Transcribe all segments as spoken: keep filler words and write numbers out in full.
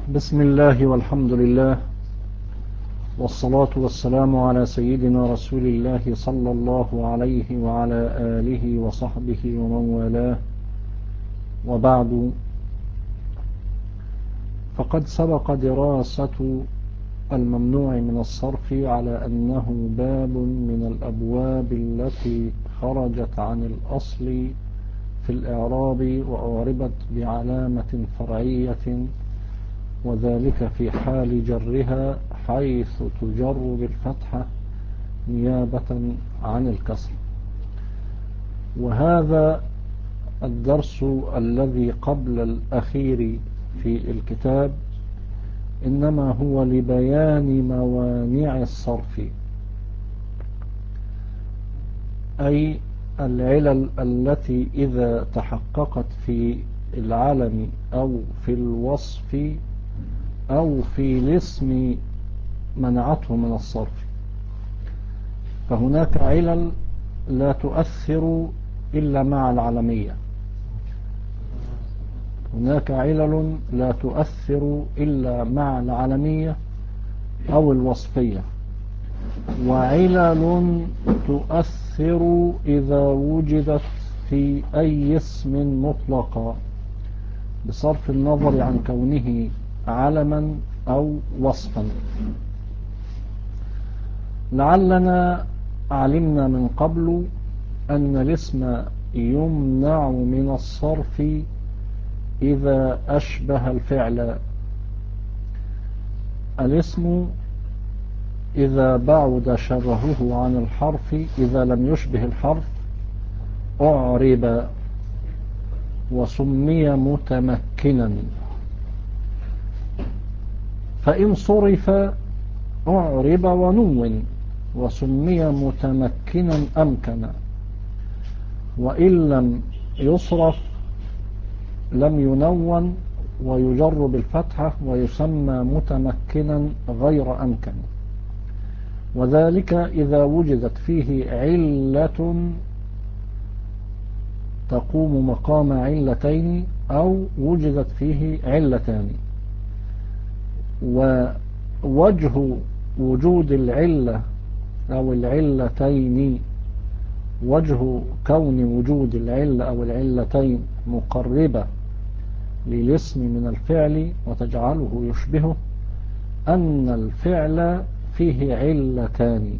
بسم الله والحمد لله والصلاة والسلام على سيدنا رسول الله صلى الله عليه وعلى آله وصحبه ومن والاه، وبعد، فقد سبق دراسة الممنوع من الصرف على أنه باب من الأبواب التي خرجت عن الأصل في الإعراب وأعربت بعلامة فرعية، وذلك في حال جرها حيث تجر بالفتحة نيابة عن الكسر. وهذا الدرس الذي قبل الأخير في الكتاب إنما هو لبيان موانع الصرف، أي العلل التي إذا تحققت في العلم أو في الوصف أو في الاسم منعته من الصرف. فهناك علل لا تؤثر إلا مع العلمية، هناك علل لا تؤثر إلا مع العلمية أو الوصفية، وعلل تؤثر إذا وجدت في أي اسم مطلقا بصرف النظر عن كونه علما أو وصفا. لعلنا علمنا من قبل أن الاسم يمنع من الصرف إذا أشبه الفعل. الاسم إذا بعد شبهه عن الحرف، إذا لم يشبه الحرف أعرب وسمي متمكنا، فإن صرف أعرب ونون وسمي متمكنا أمكنا، وإن لم يصرف لم ينون ويجر بالفتحة ويسمى متمكنا غير أمكن. وذلك إذا وجدت فيه علة تقوم مقام علتين أو وجدت فيه علتان. ووجه وجود العلة أو العلتين، وجه كون وجود العلة أو العلتين مقربة للاسم من الفعل وتجعله يشبهه، أن الفعل فيه علتان: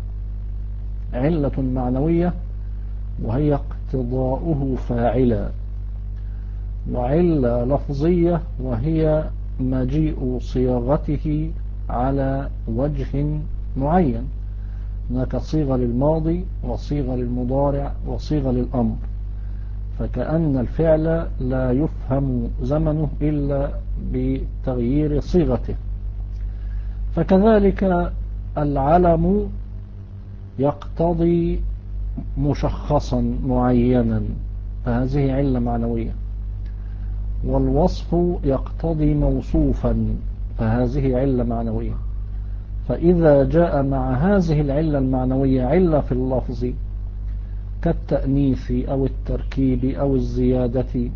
علة معنوية وهي اقتضاؤه فاعلا، وعلة لفظية وهي مجيء صياغته على وجه معين. هناك صيغة للماضي وصيغة للمضارع وصيغة للأمر، فكأن الفعل لا يفهم زمنه إلا بتغيير صيغته. فكذلك العلم يقتضي مشخصا معينا، فهذه علة معنوية، والوصف يقتضي موصوفا، فهذه علة معنوية. فإذا جاء مع هذه العلة المعنوية علة في اللفظ كالتأنيث أو التركيب أو الزيادة،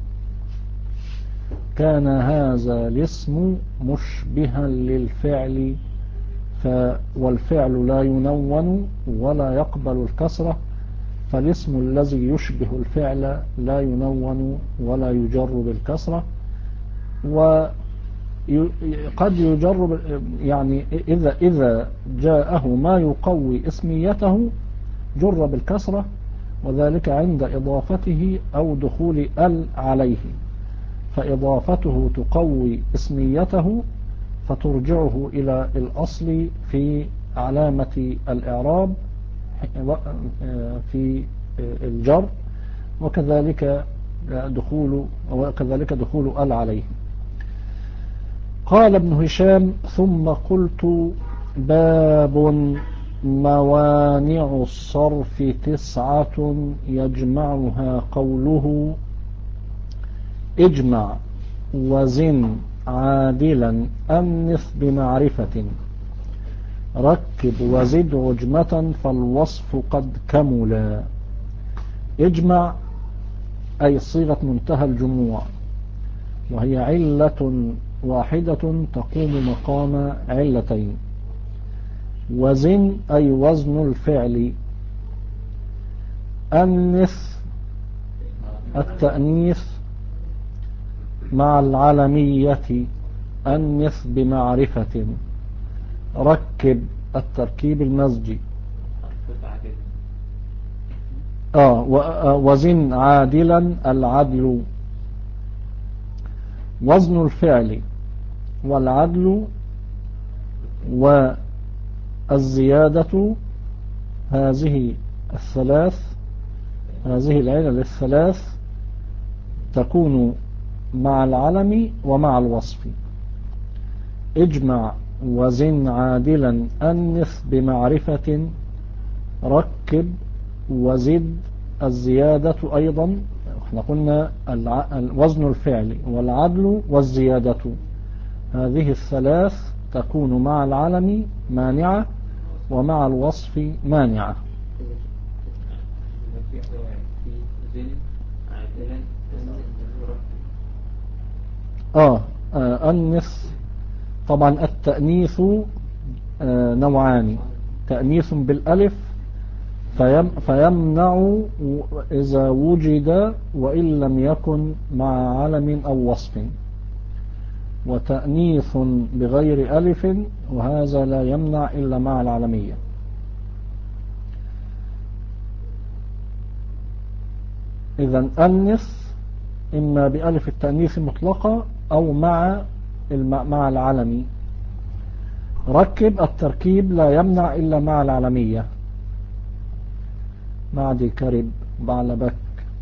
كان هذا الاسم مشبها للفعل، والفعل لا ينون ولا يقبل الكسرة، فالاسم الذي يشبه الفعل لا ينون ولا يجر بالكسرة. وقد يجر يعني إذا إذا جاءه ما يقوي اسميته جر بالكسرة، وذلك عند إضافته أو دخول ال عليه، فإضافته تقوي اسميته فترجعه إلى الأصل في علامة الإعراب في الجر، وكذلك دخول وكذلك دخول ال عليه. قال ابن هشام: ثم قلت: باب موانع الصرف تسعة يجمعها قوله: اجمع وزن عادلا أنث بمعرفة، ركب وزد عجمة فالوصف قد كملا. اجمع أي صيغة منتهى الجموع، وهي علة واحدة تقوم مقام علتين. وزن أي وزن الفعل. أنث التأنيث مع العلمية، أنث بمعرفة. ركب التركيب المزجي. آه وزن عادلا العدل. وزن الفعل والعدل والزيادة، هذه الثلاث هذه العلل الثلاث تكون مع العلم ومع الوصف. اجمع وزن عادلا أنث بمعرفة. ركب وزد الزيادة أيضا. احنا قلنا وزن الفعل والعدل والزيادة، هذه الثلاث تكون مع العلم مانعة ومع الوصف مانعة. آه, آه أنث طبعا التأنيث آه نوعان، تأنيث بالألف فيم فيمنع إذا وجد وإن لم يكن مع علم أو وصف، وتأنيث بغير ألف وهذا لا يمنع إلا مع العلمية. إذن أنث إما بألف التأنيث مطلقة أو مع مع العلمي. ركب التركيب لا يمنع إلا مع العلمية، معدي كرب بعلبك.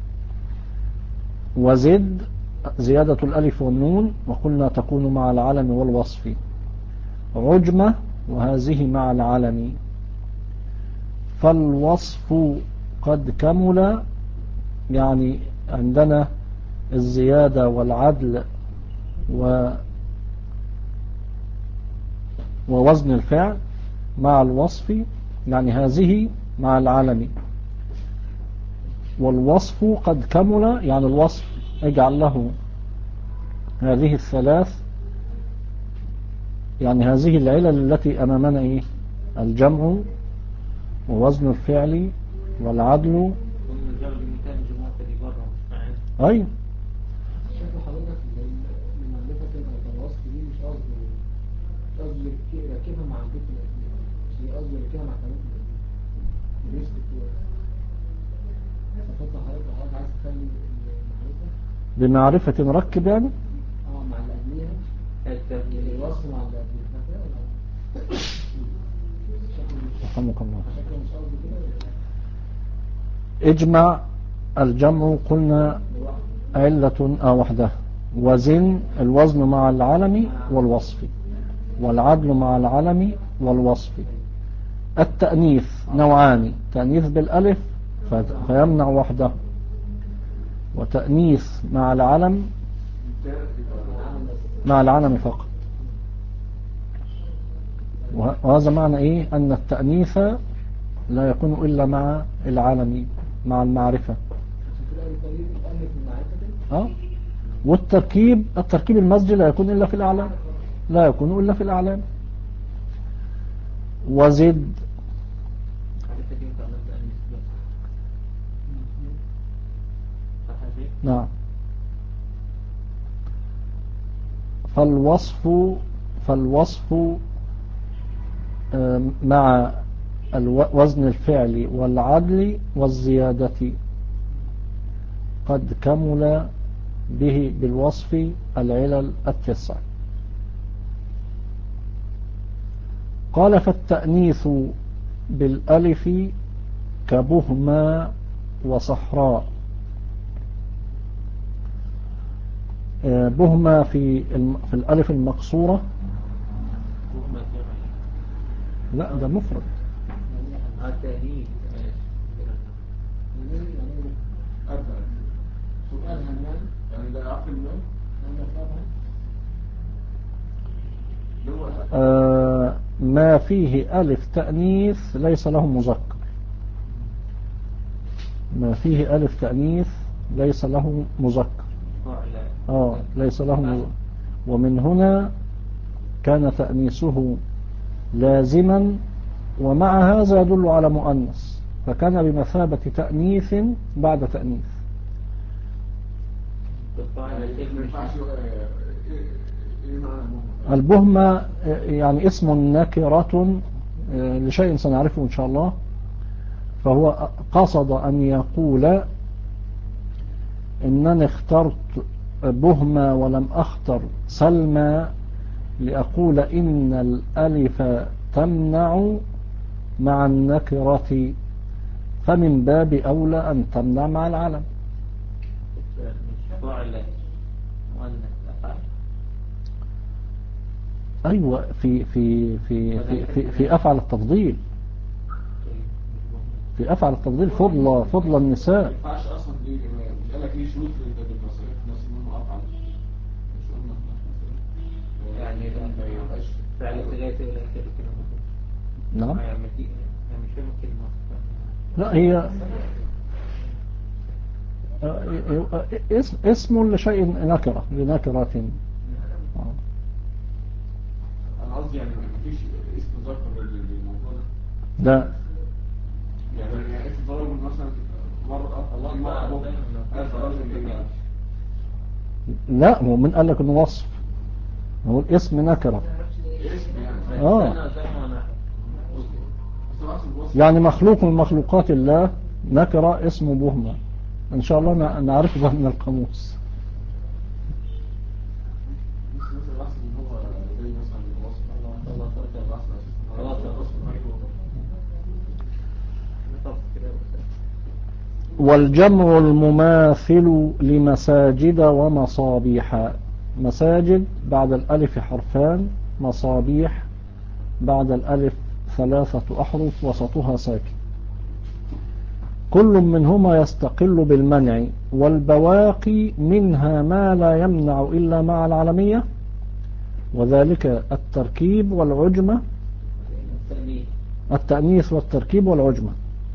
وزد زيادة الألف والنون وقلنا تكون مع العلم والوصف. عجمة وهذه مع العلم. فالوصف قد كمل، يعني عندنا الزيادة والعدل و ووزن الفعل مع الوصف، يعني هذه مع العلم. والوصف قد كمل، يعني الوصف اجعل له هذه الثلاث، يعني هذه العلل التي أمامنا إيه؟ الجمع ووزن الفعل والعدل. أي شكل حضرتك من معرفة الوصف دي مش قصدي مش قصدي ركبها مع البيت الأجنبي، مش قصدي ركبها مع كمان الريسك بتوعي. ففضل حضرتك حضرتك عايز تخلي المعرفة بمعرفة نركب يعني اه مع اللي قبليها الوصف مع اللي قبليها ولا رحمك الله. شكل مش قصدي كده. اجمع الجمع قلنا علة أو وحده. وزن الوزن مع العلم والوصف، والعدل مع العلم والوصف. التأنيث نوعان، تأنيث بالألف فيمنع وحده، وتأنيث مع العلم مع العلم فقط. وهذا معنى إيه؟ أن التأنيث لا يكون إلا مع العلم مع المعرفة. أه؟ والتركيب التركيب المزجي لا يكون إلا في الأعلام، لا يكون إلا في الأعلام. وزد نعم. فالوصف فالوصف مع وزن الفعل والعدل والزيادة قد كمل به بالوصف العلل التسع. قال فالتأنيث بالألف كبهما وصحراء. بهما في في الألف المقصورة، لا ده مفرد. التأنيث سؤال هنان يعني ده عقل النوم آه ما فيه ألف تأنيث ليس له مذكر، ما فيه ألف تأنيث ليس له مذكر. اه ليس له مذكر. ومن هنا كان تأنيثه لازما، ومع هذا يدل على مؤنث، فكان بمثابة تأنيث بعد تأنيث. البهمة يعني اسم نكرة لشيء سنعرفه إن شاء الله. فهو قصد أن يقول إنني اخترت بهمة ولم أختر سلمى لأقول إن الألف تمنع مع النكرة، فمن باب أولى أن تمنع مع العلم. أيوة، في في في في في, في أفعل التفضيل، في أفعل التفضيل فضل فضل النساء. ما ينفعش اصلا ليه مش قال لك ليه شروط للمصاريف نفس منه افعل مش قلنا يعني ما يبقاش فعل لغاية الآخر كده. نعم. يعني مش فاهم الكلمة. لا، هي اسم اسم لشيء نكرة لنكرة. انا قصدي يعني ما فيش اسم ذكر للموضوع ده. لا يعني يعني في ضرب مثلا مرة الله ما أبوه هذا رجل لا، هو من قال لك انه وصف؟ هو الاسم نكرة. اسم يعني اه يعني مخلوق من مخلوقات الله نكرة اسمه بهمة، ان شاء الله نعرفه من القاموس. والجمع المماثل لمساجد ومصابيح. مساجد بعد الألف حرفان، مصابيح بعد الألف ثلاثة أحرف وسطها ساكن، كل منهما يستقل بالمنع، والبواقي منها ما لا يمنع إلا مع العلمية، وذلك التركيب والعجمة، التأنيث والتركيب والعجمة.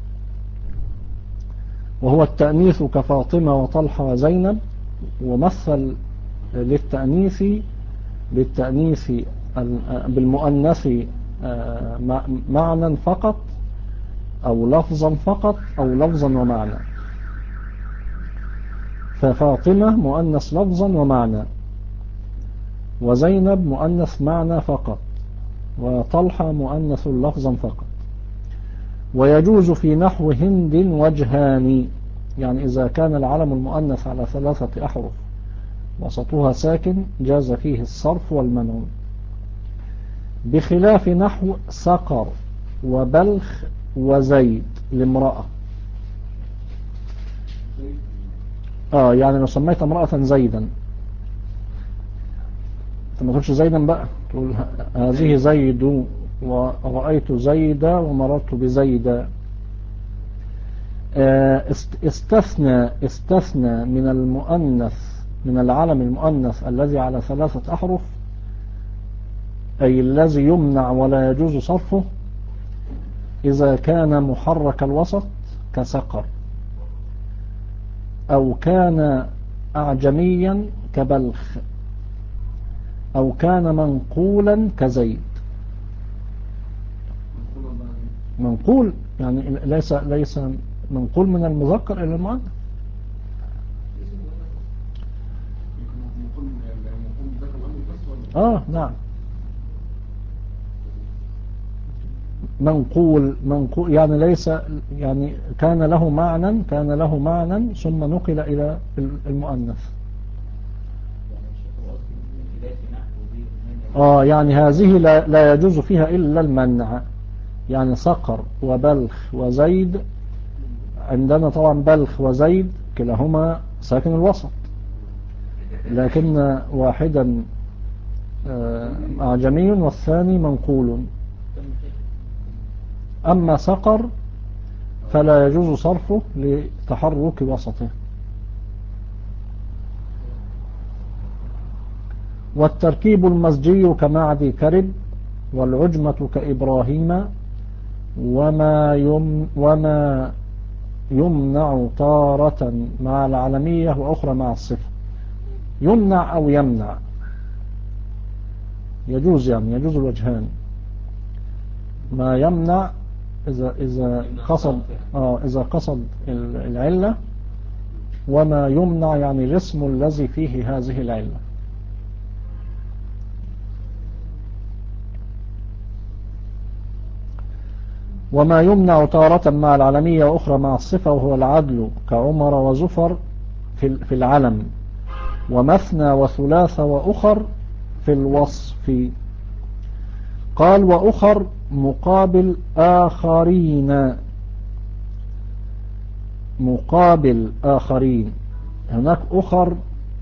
وهو التأنيث كفاطمة وطلحة وزينب، ومثل للتأنيث بالتأنيث بالمؤنث معنى فقط أو لفظا فقط أو لفظا ومعنى. ففاطمة مؤنث لفظا ومعنى، وزينب مؤنث معنى فقط، وطلحة مؤنث لفظا فقط. ويجوز في نحو هند وجهان، يعني إذا كان العلم المؤنث على ثلاثة أحرف وسطها ساكن جاز فيه الصرف والمنع، بخلاف نحو سقر وبلخ وزيد لامرأة. آه يعني لو سميت امرأة زيدا، انت ما تقولش زيدا بقى، تقول هذه زيد ورأيت زيدا ومررت بزيدا. استثنى استثنى من المؤنث من العلم المؤنث الذي على ثلاثة أحرف، أي الذي يمنع ولا يجوز صرفه، إذا كان محرك الوسط كسقر، أو كان أعجميا كبلخ، أو كان منقولا كزيد. منقول يعني ليس ليس منقول من المذكر إلى المؤنث. آه نعم، منقول منقول يعني ليس يعني كان له معنى كان له معنى ثم نقل إلى المؤنث. آه يعني هذه لا, لا يجوز فيها إلا المنع، يعني صقر وبلخ وزيد عندنا طبعا بلخ وزيد كلاهما ساكن الوسط، لكن واحدا أعجمي والثاني منقول. أما صقر فلا يجوز صرفه لتحرك وسطه. والتركيب المزجي كمعدي كرب، والعجمة كإبراهيم، وما يم وما يمنع تارة مع العلمية وأخرى مع الصفة. يمنع أو يمنع، يجوز يعني يجوز الوجهان. ما يمنع إذا إذا قصد آه إذا قصد العلة، وما يمنع يعني الاسم الذي فيه هذه العلة. وما يمنع تارة مع العلمية وأخرى مع الصفة، وهو العدل كعمر وزفر في العلم، ومثنى وثلاث وأخر في الوصف. قال وأخر مقابل آخرين، مقابل آخرين. هناك أخر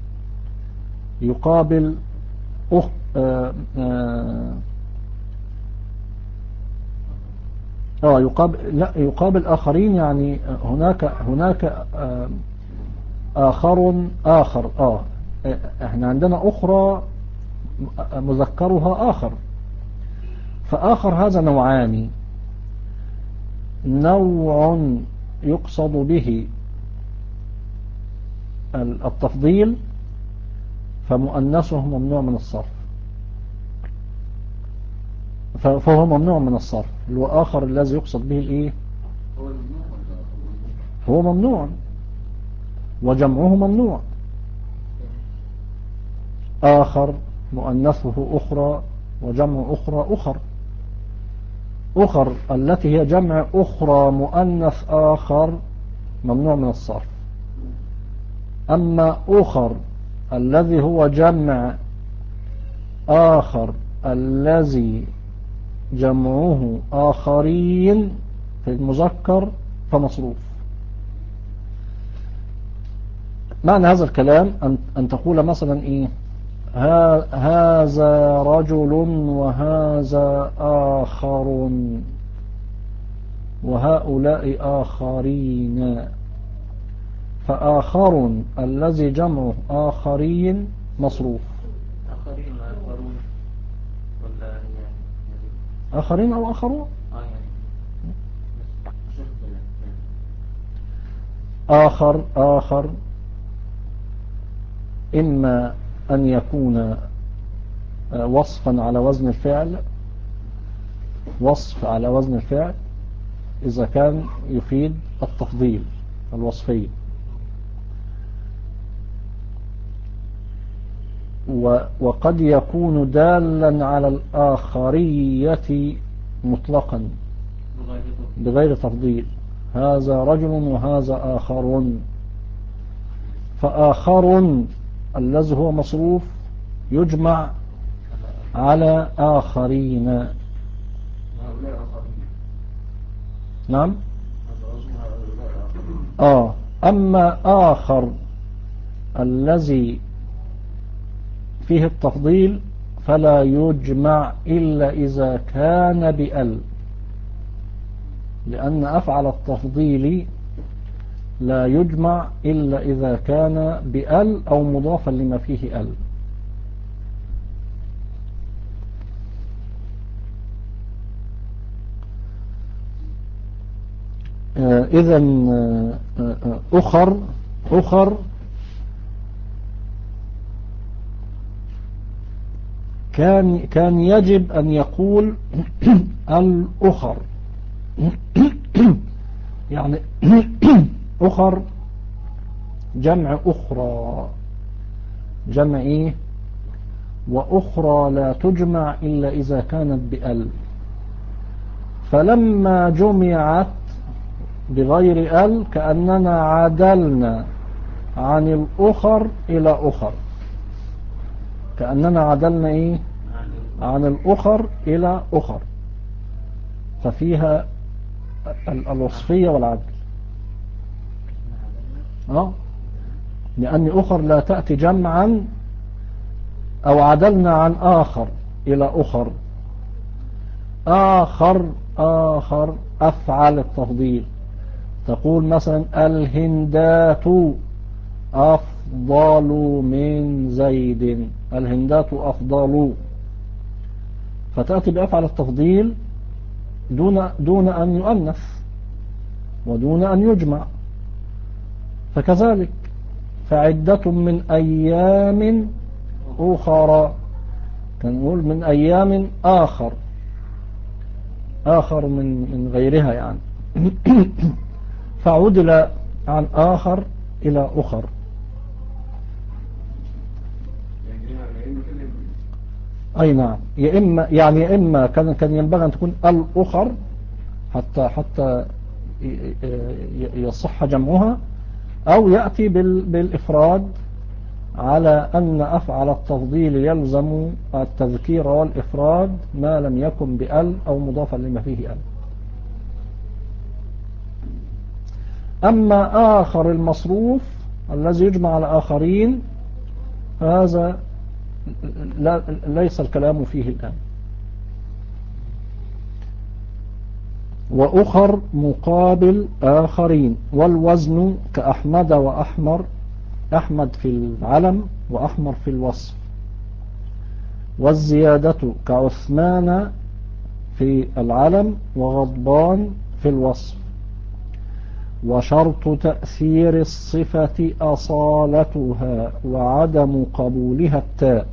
يقابل أخ آه آه آه يقابل لا يقابل آخرين، يعني هناك هناك آه آخر آخر آه احنا عندنا أخرى مذكرها آخر، فآخر هذا نوعان: نوع يقصد به التفضيل فمؤنثه ممنوع من الصرف، فهو ممنوع من الصرف. الآخر الذي يقصد به الايه؟ هو ممنوع وجمعه ممنوع. آخر مؤنثه أخرى وجمع أخرى أخر. أخر التي هي جمع أخرى مؤنث آخر ممنوع من الصرف. أما أخر الذي هو جمع آخر الذي جمعه آخرين في المذكر فمصروف. معنى هذا الكلام أن, أن تقول مثلا إيه؟ هذا رجل وهذا آخر وهؤلاء آخرين، فآخر الذي جمعه آخرين مصروف. آخرين آخرون ولا يعني آخرين أو آخرون آه يعني آخر آخر إما أن يكون وصفا على وزن الفعل، وصف على وزن الفعل إذا كان يفيد التفضيل الوصفي، وقد يكون دالا على الآخرية مطلقا بغير تفضيل. هذا رجل وهذا آخر، فآخر الذي هو مصروف يجمع على آخرين. نعم. آه أما آخر الذي فيه التفضيل فلا يجمع إلا إذا كان بأل، لأن أفعل التفضيل لا يجمع إلا إذا كان بأل أو مضافا لما فيه أل. إذن أخر أخر كان كان يجب أن يقول الأخر يعني أخر جمع أخرى، جمع إيه؟ وأخرى لا تجمع إلا إذا كانت بأل، فلما جمعت بغير أل كأننا عدلنا عن الأخر إلى أخر، كأننا عدلنا إيه؟ عن الأخر إلى أخر، ففيها الوصفية والعدل. آه لأن أخر لا تأتي جمعا، أو عدلنا عن آخر إلى أخر. آخر آخر أفعل التفضيل، تقول مثلا الهندات أفضل من زيد، الهندات أفضل، فتأتي بأفعل التفضيل دون دون أن يؤنث ودون أن يجمع. فكذلك فعدة من أيام أخرى كان نقول من أيام آخر آخر من من غيرها يعني فعدل عن آخر إلى أخر. أي نعم، يا إما يعني يا إما كان كان ينبغي أن تكون الأخر حتى حتى يصح جمعها، أو يأتي بالإفراد على أن أفعل التفضيل يلزم التذكير والإفراد ما لم يكن بأل أو مضافا لما فيه أل. أما آخر المصروف الذي يجمع على آخرين هذا ليس الكلام فيه الآن. وأخر مقابل آخرين، والوزن كأحمد وأحمر، أحمد في العلم وأحمر في الوصف. والزيادة كعثمان في العلم وغضبان في الوصف. وشرط تأثير الصفة أصالتها وعدم قبولها التاء.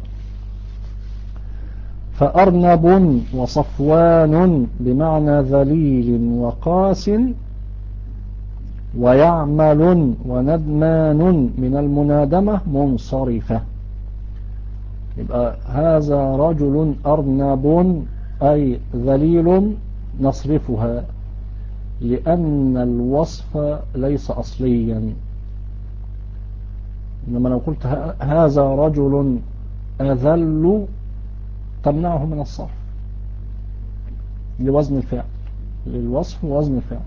فأرنب وصفوان بمعنى ذليل وقاس، ويعمل وندمان من المنادمة منصرفة. يبقى هذا رجل أرنب أي ذليل نصرفها لأن الوصف ليس أصليا. إنما لو قلت هذا رجل أذل تمنعه من الصرف لوزن الفعل، للوصف ووزن الفعل.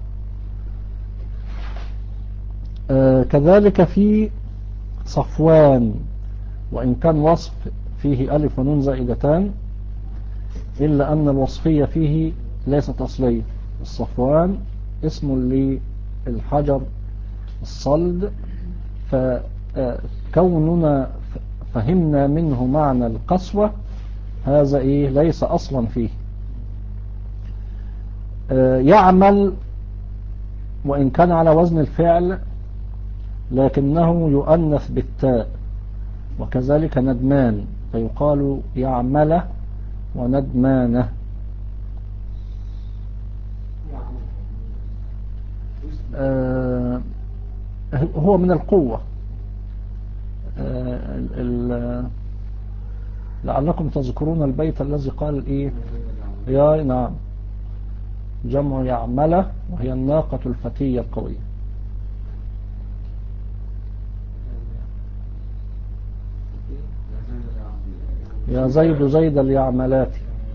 آه كذلك في صفوان، وإن كان وصف فيه ألف ونون زائدتان إلا أن الوصفية فيه ليست أصلية. الصفوان اسم للحجر الصلد، فكوننا فهمنا منه معنى القسوة هذا إيه ليس أصلا فيه. آه يعمل وإن كان على وزن الفعل لكنه يؤنث بالتاء، وكذلك ندمان فيقال يعمل وندمانه. آه هو من القوة. آه لعلكم تذكرون البيت الذي قال إيه يا نعم جمع يعمله وهي الناقة الفتية القوية. يا زيد زيد اليعملات.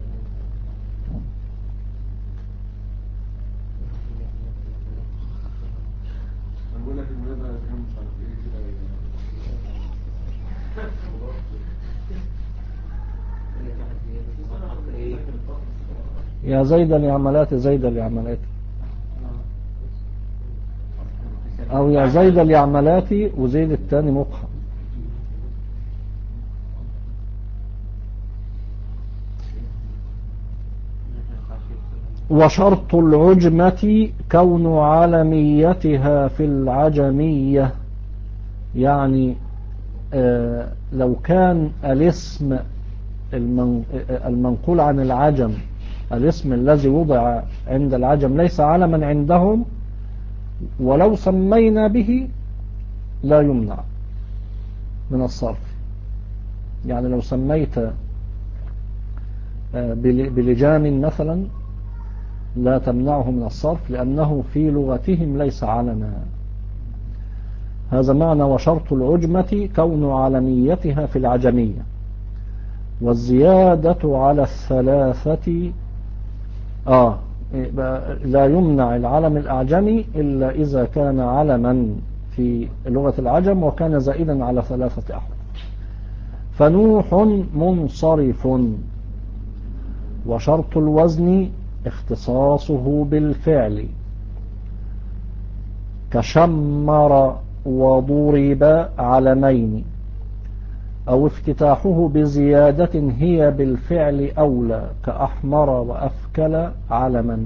يا زيد اليعملات زيد اليعملات، او يا زيد اليعملات وزيد الثاني مقحم. وشرط العجمة كون علميتها في العجمية، يعني آه لو كان الاسم المنقول عن العجم، الاسم الذي وضع عند العجم ليس علما عندهم، ولو سمينا به لا يمنع من الصرف. يعني لو سميت بلجام مثلا لا تمنعه من الصرف لأنه في لغتهم ليس علما. هذا معنى وشرط العجمة كون علميتها في العجمية. والزيادة على الثلاثة آه لا يمنع العلم الأعجمي إلا إذا كان علما في لغة العجم وكان زائدا على ثلاثة أحرف. فنوح منصرف. وشرط الوزن اختصاصه بالفعل كشمر وضرب علمين، أو افتتاحه بزيادة هي بالفعل أولى كأحمر وأفكل علما.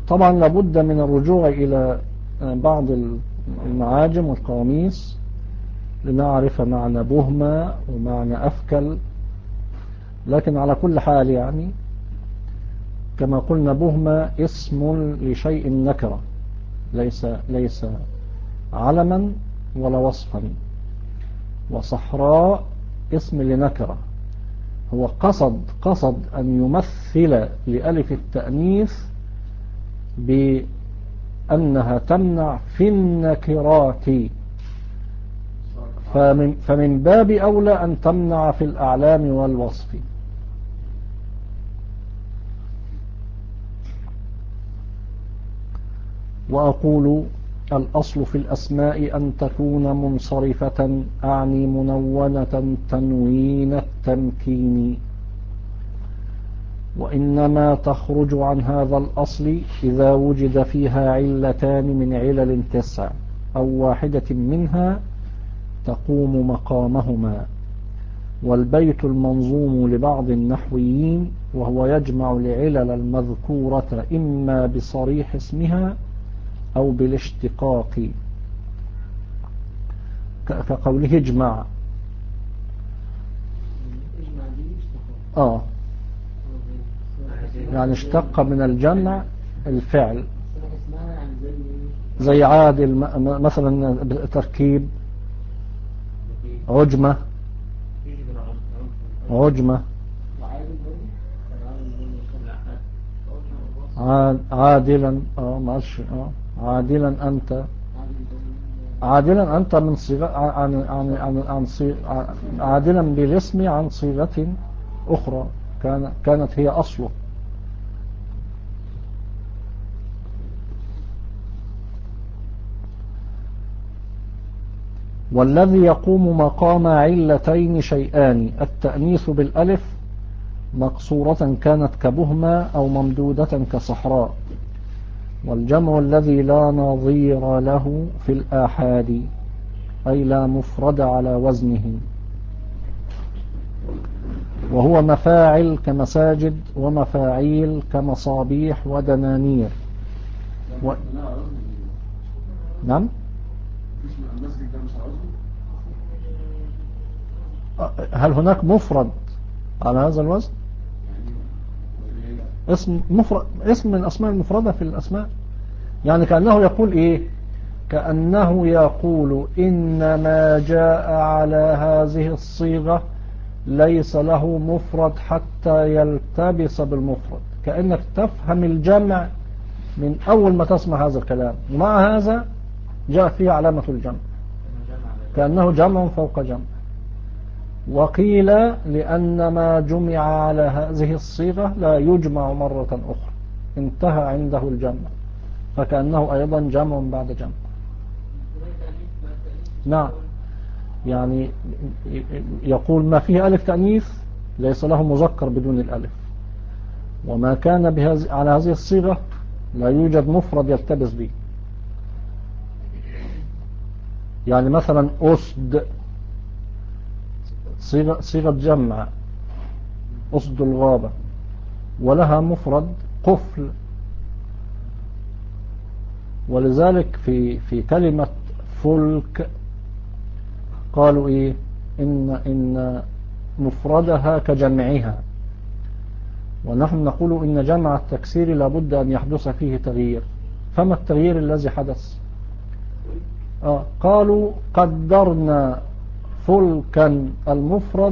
طبعا لابد من الرجوع إلى بعض المعاجم والقواميس لنعرف معنى بهمة ومعنى أفكل، لكن على كل حال يعني كما قلنا بهمة اسم لشيء نكرة، ليس ليس علما ولا وصفا، وصحراء اسم لنكرة، هو قصد قصد أن يمثل لألف التأنيث بأنها تمنع في النكرات، فمن, فمن باب أولى أن تمنع في الأعلام والوصف. وأقول الأصل في الأسماء أن تكون منصرفة، أعني منونة تنوين التمكين، وإنما تخرج عن هذا الأصل إذا وجد فيها علتان من علل تسع أو واحدة منها تقوم مقامهما. والبيت المنظوم لبعض النحويين وهو يجمع العلل المذكورة إما بصريح اسمها أو بالاشتقاق، كقوله اجمع. اجمع دي اشتقاق. آه يعني اشتق من الجمع الفعل، اسمها يعني زي ايه؟ زي عادل مثلا تركيب عجمة عجمة وعادل برضه كان عادل برضه عاد- عادلا اه ما قالش اه عادلا أنت، عادل برضه عادلا أنت من صيغة عن عن عن عن صيغ عادلا بالاسم عن صيغة أخرى كان كانت هي أصله. والذي يقوم مقام علتين شيئان: التأنيث بالألف مقصورة كانت كبهمة أو ممدودة كصحراء، والجمع الذي لا نظير له في الآحاد أي لا مفرد على وزنه، وهو مفاعل كمساجد ومفاعيل كمصابيح ودنانير و... نعم. المسجد ده مش عاوزه. هل هناك مفرد على هذا الوزن؟ اسم مفرد، اسم من الأسماء المفردة في الأسماء، يعني كأنه يقول إيه؟ كأنه يقول إنما جاء على هذه الصيغة ليس له مفرد حتى يلتبس بالمفرد، كأنك تفهم الجمع من أول ما تسمع هذا الكلام، ومع هذا جاء فيه علامة الجمع كأنه جمع فوق جمع. وقيل لأن ما جمع على هذه الصيغة لا يجمع مرة أخرى، انتهى عنده الجمع، فكأنه أيضا جمع بعد جمع. نعم، يعني يقول ما فيه ألف تأنيث ليس له مذكر بدون الألف، وما كان بهذه على هذه الصيغة لا يوجد مفرد يلتبس به. يعني مثلا أسد صيغة, صيغة جمع أسد الغابة، ولها مفرد قفل، ولذلك في في كلمة فلك قالوا إيه؟ إن إن مفردها كجمعها، ونحن نقول إن جمع التكسير لابد أن يحدث فيه تغيير. فما التغيير الذي حدث؟ آه قالوا قدرنا فلكا المفرد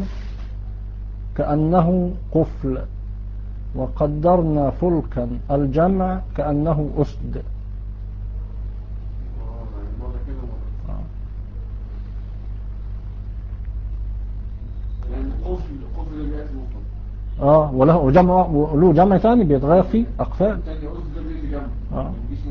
كأنه قفل، وقدرنا فلكا الجمع كأنه أسد. اه وله وجمع وله جمع ثاني بيتغير فيه أقفال. اه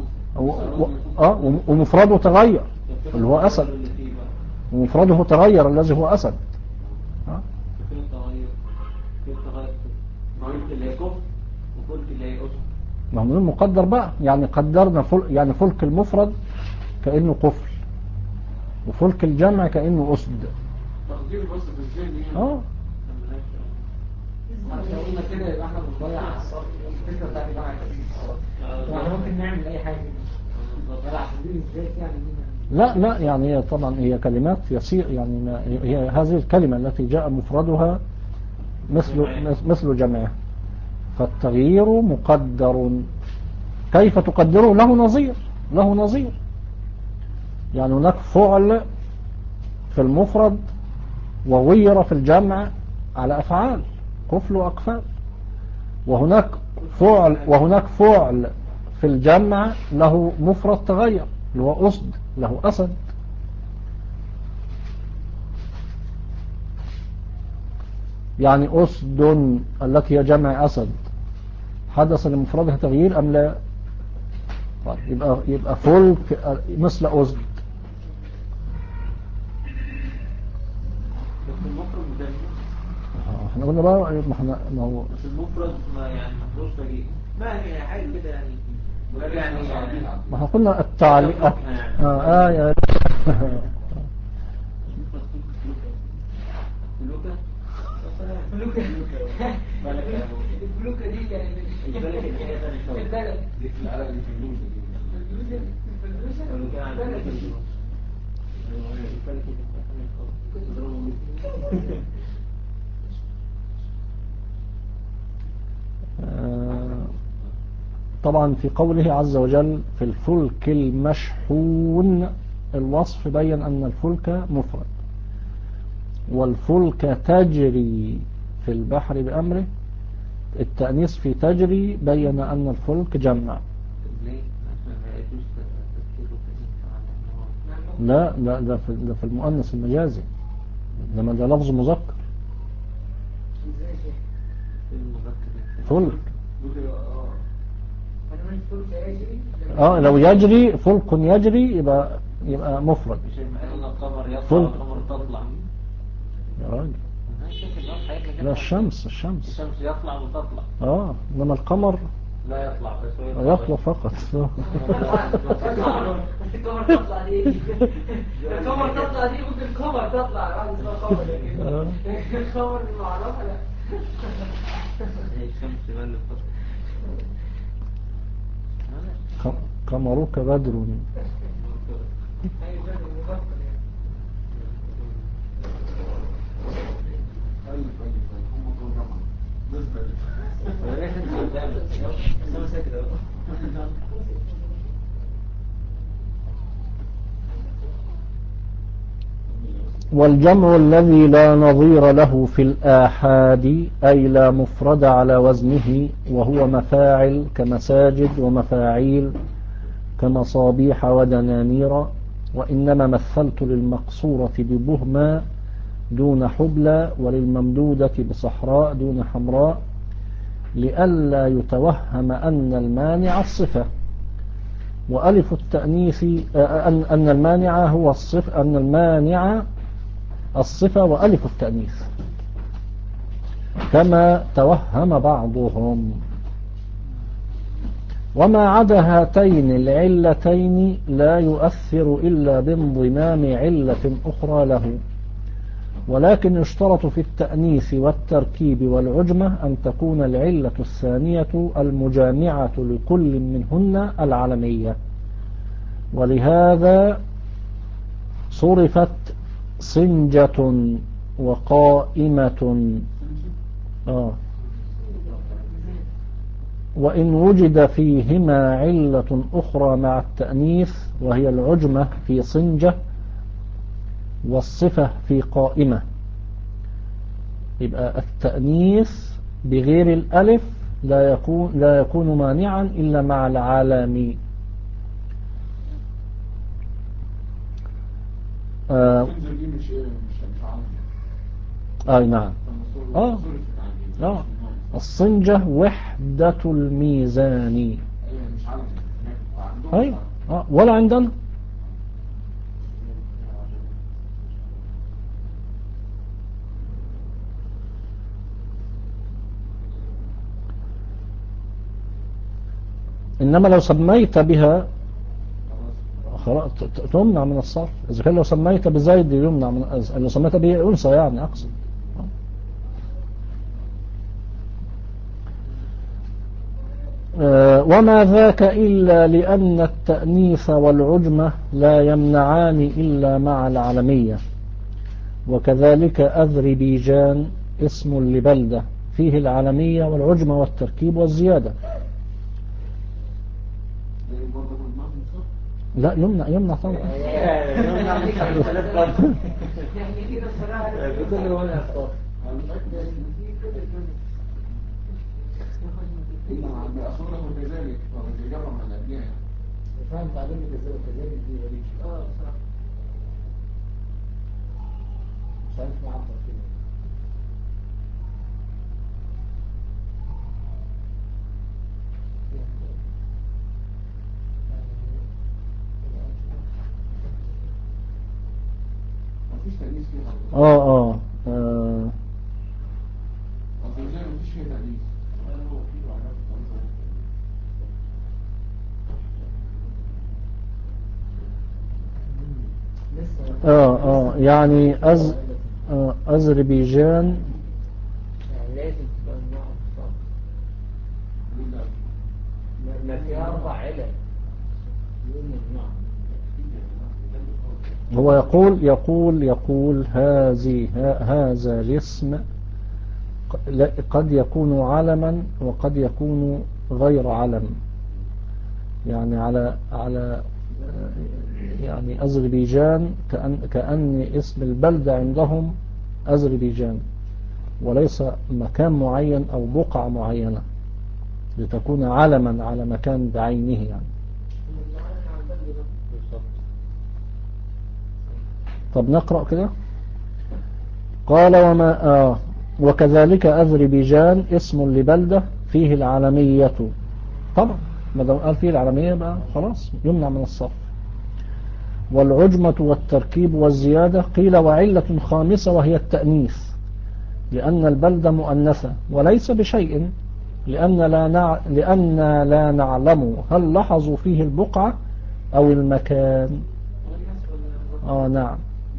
اه ومفرده تغير اللي هو أسد، ومفرده تغير الذي هو أسد. اه في التغير في التغير فلك اللي هي كفر وفلك اللي هي أسد. ما هو مقدر بقى، يعني قدرنا فل... يعني فلك المفرد كأنه قفل، وفلك الجمع كأنه أسد. تقدير بس في الذهن يعني. اه لو قلنا كده يبقى احنا بنضيع الفكره بتاعت الجامعه التأسيسية. واحنا ممكن نعمل اي حاجه ولا على سبيل الذات يعني. لا لا يعني هي طبعا هي كلمات يسير يعني ما هي هذه الكلمة التي جاء مفردها مثل مثل جمعها، فالتغيير مقدر. كيف تقدره؟ له نظير، له نظير. يعني هناك فعل في المفرد وغير في الجمع على أفعال كفل وأقفال، وهناك فعل وهناك فعل في الجمع له مفرد تغير اللي هو أسد، له أسد. يعني أسد التي هي جمع أسد حدث لمفردها تغيير أم لا؟ طيب يبقى يبقى فلك مثل أسد. بس المفرد مدلل. احنا قلنا بقى ما احنا ما هو بس المفرد ما يعني محروس تغيير ما يعني حاجه كده يعني يعني يعني ما احنا قلنا التعليق اه اه يا فلوكة الفلوكه الفلوكه دي يعني البلد اللي هي ثاني شوية البلد دي في العالم دي في النوزة دي. الفلوسه فلوكة يعني البلد البلد اللي آه، طبعا في قوله عز وجل في الفلك المشحون الوصف بين أن الفلك مفرد، والفلك تجري في البحر بأمره. التأنيث في تجري بين أن الفلك جمع. ليه؟ عشان ما يجوز تفكيره في لا لا ده في, ده في المؤنث المجازي، لما ده لفظ مذكر ازاي شيء فلك. انا من الفلوكه يجري اه لو يجري فلك يجري يبقى يبقى مفرد. مش قالوا القمر يطلع فلك. والقمر تطلع. يا راجل شوف الناس حياتنا كده. لا الشمس الشمس الشمس يطلع وتطلع. اه انما القمر لا يطلع بس هو يطلع يطلع فقط. الكاميرا تطلع دي الكاميرا تطلع دي ممكن الكاميرا تطلع بعد اسمها كاميرا لكن الكاميرا المعرفة لا. هي الشمس بقى اللي بتطلع. قمرك بدر. هي بدر مذكر يعني. طيب طيب طيب هم طول جمعة بالنسبة لي. ولا ليه انت قدامك؟ انا ساكت اهو. والجمع الذي لا نظير له في الآحاد أي لا مفرد على وزنه، وهو مفاعل كمساجد ومفاعيل كمصابيح ودنانير. وإنما مثلت للمقصورة ببهما دون حبلى، وللممدودة بصحراء دون حمراء، لئلا يتوهم أن المانع الصفة. وألف التأنيث أن أن المانع هو الصفة، أن المانع الصفة وألف التأنيث كما توهم بعضهم. وما عدا هاتين العلتين لا يؤثر إلا بانضمام علة أخرى له، ولكن يشترط في التأنيث والتركيب والعجمة أن تكون العلة الثانية المجامعة لكل منهن العلمية. ولهذا صرفت صنجة وقائمة. آه وإن وجد فيهما علة أخرى مع التأنيث وهي العجمة في صنجة والصفة في قائمة، يبقى التأنيث بغير الألف لا يكون لا يكون مانعا إلا مع العالم. آه تنزل دي مش مش مش عارف. آه نعم. آه آه الصنجة وحدة الميزان. ايوه مش عارف عندهم. أيوة آه ولا عندنا. إنما لو سميت بها خلاص تمنع من الصرف. إذا كان لو سميت بزيد يمنع من، لو سميت به أنثى يعني أقصد. آه وما ذاك إلا لأن التأنيث والعجمة لا يمنعان إلا مع العلمية. وكذلك أذربيجان اسم لبلدة فيه العلمية والعجمة والتركيب والزيادة. لا يمنع يمنع طبعا. بكل ولا أخطاء. أصوله كذلك وبتجرب من أبنائه. فاهم تعليم كذلك كذلك دي وليش اه صح مش عارف نعبر كده. مفيش تأنيث فيها. آه آه, آه. أصل زي مفيش فيها تأنيث. هو فيه وعلاقة آه آه يعني أز آه أذربيجان يعني لازم تبقى النوع الصعب. ما فيها أربع علل. هو يقول يقول يقول هذه هذا الاسم قد يكون علما وقد يكون غير علم. يعني على على يعني أذربيجان كأن كأن اسم البلدة عندهم أذربيجان وليس مكان معين أو بقعة معينة لتكون علما على مكان بعينه يعني. طب نقرأ كده. قال وما آه وكذلك أذربيجان اسم لبلدة فيه العالمية. طبعا ما دام قال فيه العالمية بقى خلاص يمنع من الصرف. والعجمة والتركيب والزيادة قيل وعلة خامسة وهي التأنيث لأن البلدة مؤنثة وليس بشيء لأن لا نع... لأن لا نعلم هل لاحظوا فيه البقعة أو المكان. آه نعم.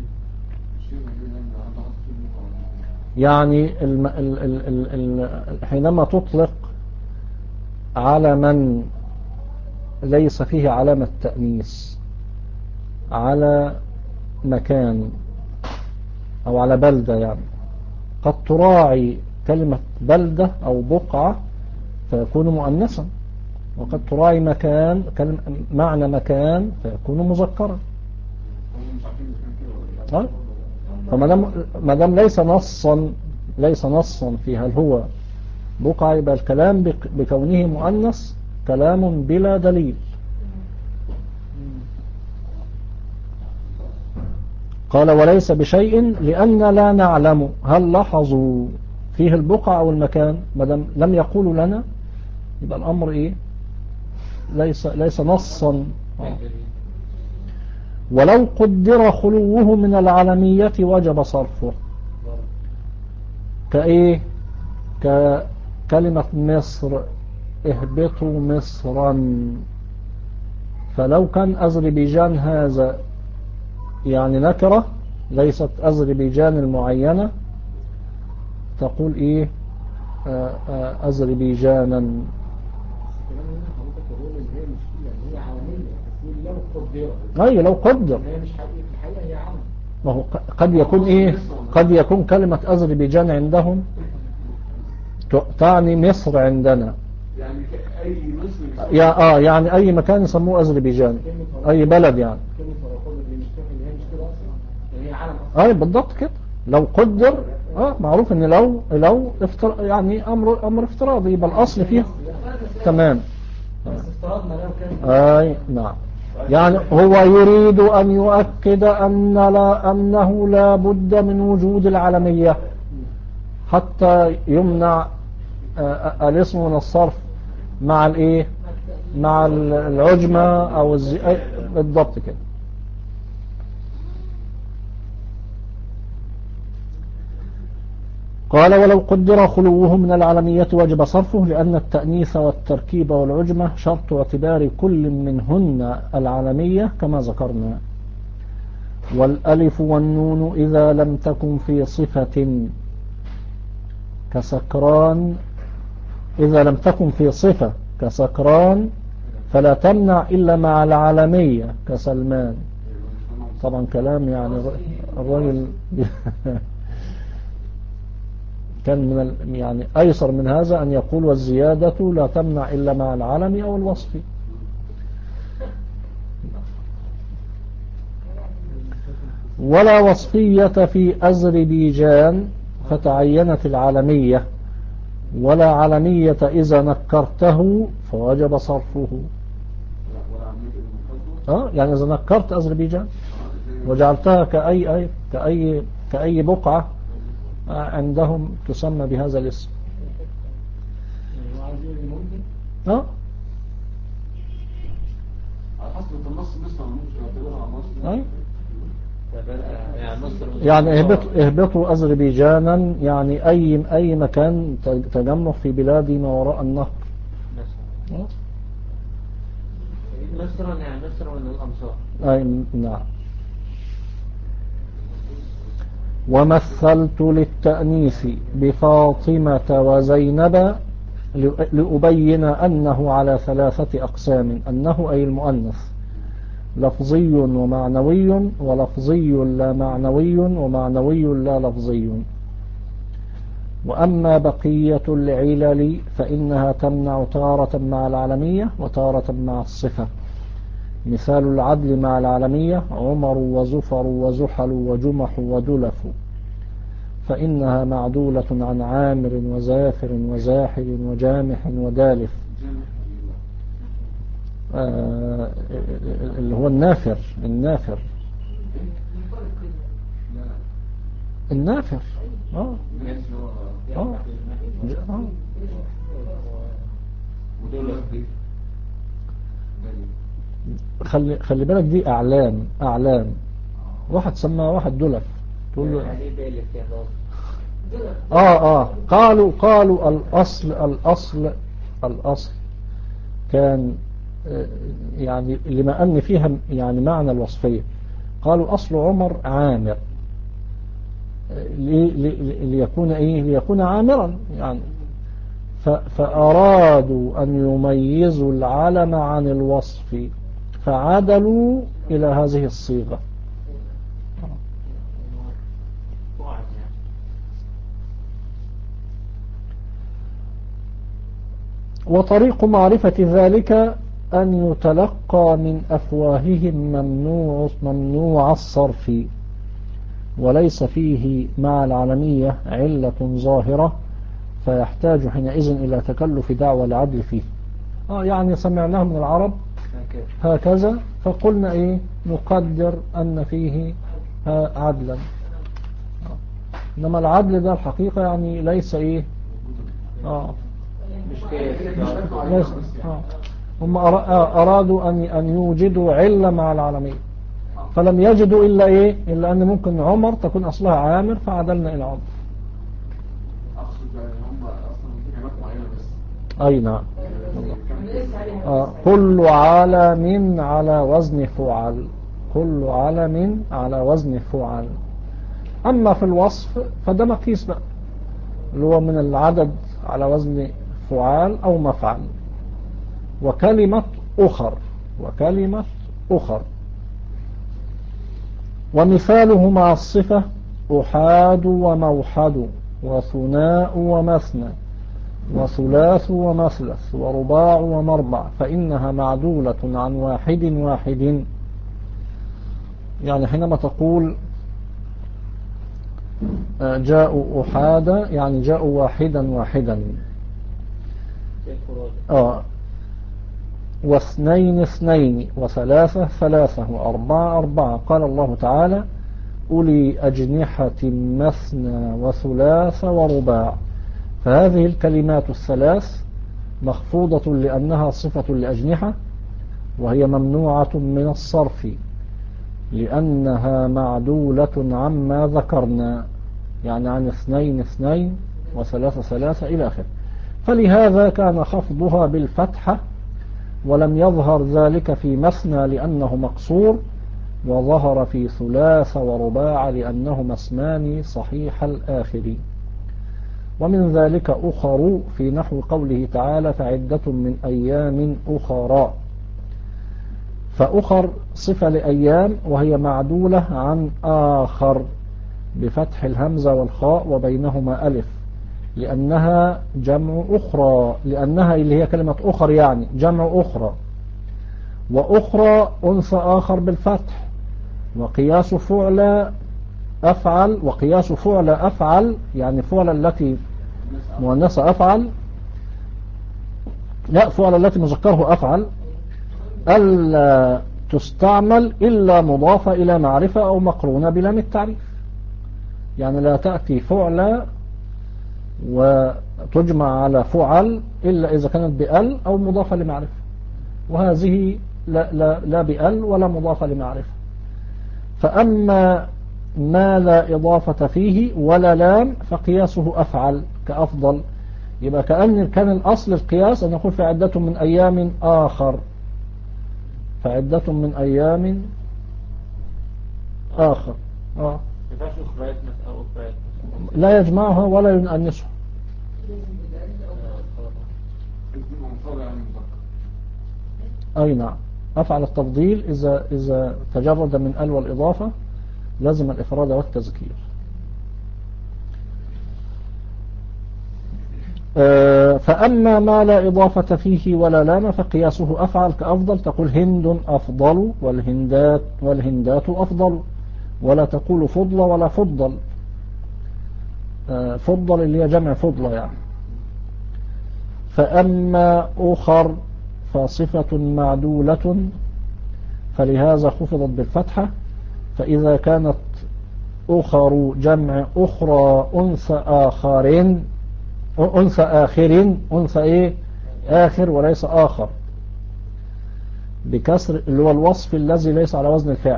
يعني الم... ال... ال... ال... ال... حينما تطلق على من ليس فيه علامة تأنيث على مكان أو على بلدة يعني قد تراعي كلمة بلدة أو بقعة فيكون مؤنثا وقد تراعي مكان كلمة معنى مكان فيكون مذكرا. أه؟ فما دام ليس نصا ليس نصا في هل هو بقعة يبقى الكلام بكونه مؤنث كلام بلا دليل. قال وليس بشيء لأن لا نعلم هل لاحظوا فيه البقعة أو المكان. ما دام لم يقولوا لنا يبقى الأمر إيه ليس ليس نصا. ولو قدر خلوه من العلمية وجب صرفه كإيه ككلمة مصر اهبطوا مصرا. فلو كان أذربيجان هذا يعني نكرة ليست أذربيجان المعينة تقول إيه أذربيجانا. أي لو قدر ما هو قد يكون إيه قد يكون كلمة أذربيجان عندهم تعني مصر عندنا يعني أي مصر يا آه يعني أي مكان يسموه أذربيجان أي بلد يعني. أي بالضبط كده. لو قدر اه معروف ان لو لو افتر يعني امر امر افتراضي يبقى الاصل فيه تمام. اي نعم. يعني هو يريد ان يؤكد ان لا انه لا بد من وجود العلمية حتى يمنع آه الاسم من الصرف مع الايه مع العجمة او الزي... بالضبط كده. قال ولو قدر خلوه من العلمية وجب صرفه لأن التأنيث والتركيب والعجمة شرط اعتبار كل منهن العلمية كما ذكرنا. والألف والنون إذا لم تكن في صفة كسكران إذا لم تكن في صفة كسكران فلا تمنع إلا مع العالمية كسلمان. طبعا كلام يعني الرجل كان من ال... يعني أيسر من هذا أن يقول والزيادة لا تمنع إلا مع العالمي أو الوصفي. ولا وصفية في أذربيجان فتعينت العالمية، ولا علمية إذا نكرته فوجب صرفه. أه يعني إذا نكرت أذربيجان وجعلتها كأي أي كأي كأي بقعة عندهم تسمى بهذا الاسم. أه على حسب النص مصر مصر أي يعني مصر يعني اهبطوا اهبطوا أذربيجانا يعني أي أي مكان تجمع في بلاد ما وراء النهر. أه؟ مصر يعني مصر من الأمصار. أي نعم. ومثلت للتأنيث بفاطمة وزينب لأبين أنه على ثلاثة أقسام، أنه أي المؤنث لفظي ومعنوي، ولفظي لا معنوي، ومعنوي لا لفظي. وأما بقية العلل فإنها تمنع تارة مع العالمية وتارة مع الصفة. مثال العدل مع العالمية عمر وزفر وزحل وجمح ودلف، فإنها معدولة عن عامر وزافر وزاحل وجامح ودالف. آه اللي هو النافر النافر النافر اه اه اه خلي خلي بالك دي اعلام اعلام واحد سمى واحد دلف تقول له اه اه قالوا قالوا الاصل الاصل الاصل كان يعني لما أن فيها يعني معنى الوصفية. قالوا أصل عمر عامر ليكون إيه ليكون عامرا يعني، فأرادوا أن يميزوا العلم عن الوصف فعدلوا إلى هذه الصيغة. وطريق معرفة ذلك أن يتلقى من أفواههم ممنوع, ممنوع الصرف، وليس فيه مع العالمية علة ظاهرة فيحتاج حينئذ إلى تكلف دعوى العدل فيه. آه يعني سمعناه من العرب هكذا فقلنا إيه نقدر أن فيه عدلا، إنما العدل ده الحقيقة يعني ليس إيه آه مش كيف ليس آه هم أرادوا أن أن يوجدوا علة مع العالمية فلم يجدوا إلا إيه إلا أن ممكن عمر تكون أصلها عامر فعدلنا إلى عمر. أقصد يعني هم أصلا في كلمات معينة بس. أي نعم. آه كل علم على وزن فعل، كل علم على وزن فعل. أما في الوصف فده مقيس بقى اللي هو من العدد على وزن فعال أو مفعل. وكلمة أخر وكلمة أخر ومثاله مع الصفة أحاد وموحد وثناء ومثنى وثلاث ومثلث ورباع ومربع، فإنها معدولة عن واحد واحد. يعني حينما تقول جاءوا أحادا يعني جاءوا واحدا واحدا. آه واثنين اثنين وثلاثة ثلاثة وأربعة أربعة. قال الله تعالى أولي أجنحة مثنى وثلاث ورباع. فهذه الكلمات الثلاث مخفوضة لأنها صفة لأجنحة، وهي ممنوعة من الصرف لأنها معدولة عما ذكرنا، يعني عن اثنين اثنين وثلاثة ثلاثة إلى آخره. فلهذا كان خفضها بالفتحة، ولم يظهر ذلك في مثنى لأنه مقصور، وظهر في ثلاث ورباع لأنهما اسمان صحيح الآخر. ومن ذلك أخر في نحو قوله تعالى فعدة من أيام أخرى. فأخر صفة لأيام وهي معدولة عن آخر بفتح الهمزة والخاء وبينهما ألف لأنها جمع أخرى، لأنها اللي هي كلمة أخر يعني جمع أخرى. وأخرى أنثى آخر بالفتح، وقياس فعل أفعل، وقياس فعل أفعل يعني فعل التي مؤنثة أفعل، لا فعل التي مذكره أفعل، ألا تستعمل إلا مضافة إلى معرفة أو مقرونة بلام التعريف. يعني لا تأتي فعل وتجمع على فعل إلا إذا كانت بأل أو مضافة لمعرفة، وهذه لا, لا, لا بأل ولا مضافة لمعرفة. فأما ما لا إضافة فيه ولا لام فقياسه أفعل كأفضل. يبقى كأن كان الأصل القياس أن نقول فعدة من أيام آخر، فعدة من أيام آخر آه. لا يجمعها ولا ينأنسها. أي نعم. أفعل التفضيل إذا إذا تجرد من ال والإضافة لازم الإفراد والتذكير. فأما ما لا إضافة فيه ولا لام فقياسه أفعل كأفضل. تقول هند أفضل والهندات والهندات أفضل، ولا تقول فضل ولا فضل. فضل اللي هي جمع فضلة يعني. فأما أخر فصفة معدولة فلهذا خفضت بالفتحة. فإذا كانت أخر جمع أخرى أنثى آخرين أنثى آخر، أنثى إيه آخر وليس آخر بكسر اللي هو الوصف الذي ليس على وزن الفعل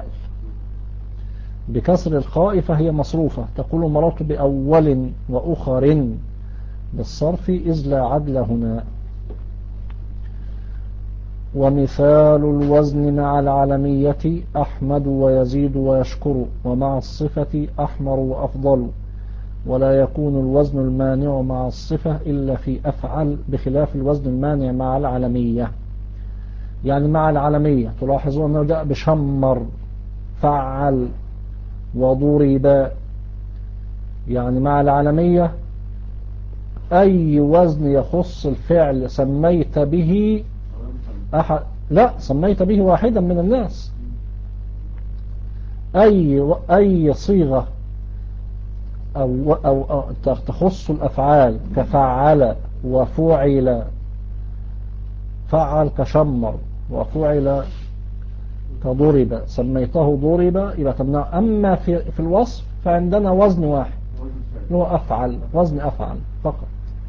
بكسر الخاء فهي مصروفة. تقول مررت بأول وأخر بالصرف إذ لا عدل هنا. ومثال الوزن مع العلمية أحمد ويزيد ويشكر، ومع الصفة أحمر وأفضل. ولا يكون الوزن المانع مع الصفة إلا في أفعل بخلاف الوزن المانع مع العلمية. يعني مع العلمية تلاحظون أنه جاء بشمر فعل وضرب. يعني مع العلمية أي وزن يخص الفعل سميت به أحد، لا سميت به واحدا من الناس. أي أي صيغة أو, أو, أو تخص الأفعال كفعل وفعل، فعل كشمر وفعل كضرب سميته ضرب يبقى تمنع. أما في, في الوصف فعندنا وزن واحد هو أفعل، وزن أفعل فقط.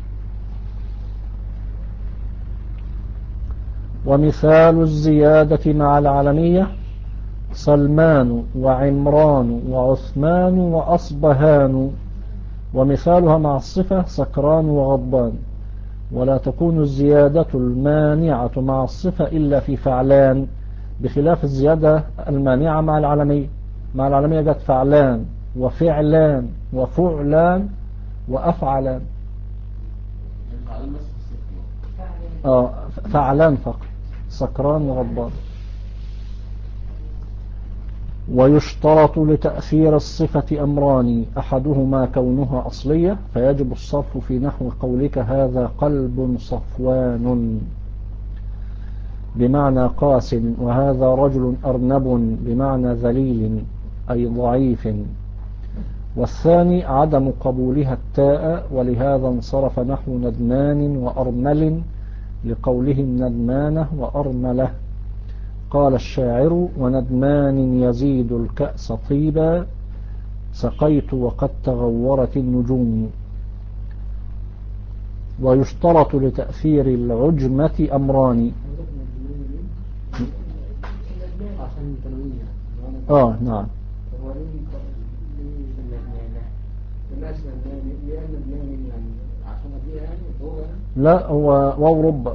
ومثال الزيادة مع العلمية سلمان وعمران وعثمان وأصبهان. ومثالها مع الصفة سكران وغضبان. ولا تكون الزيادة المانعة مع الصفة إلا في فعلان بخلاف الزيادة المانعة مع العلمية. مع العلمية جت فعلان وفعلان وفعلان وأفعلان. آه فعلان فقط سكران وغضبان. ويشترط لتأثير الصفة أمران أحدهما كونها أصلية فيجب الصرف في نحو قولك هذا قلب صفوان بمعنى قاس، وهذا رجل أرنب بمعنى ذليل أي ضعيف. والثاني عدم قبولها التاء ولهذا انصرف نحو ندمان وأرمل لقولهم ندمانه وأرمله. قال الشاعر وندمان يزيد الكأس طيبا سقيت وقد تغورت النجوم. ويشترط لتأثير العجمة أمران. آه نعم. لا هو واو رب،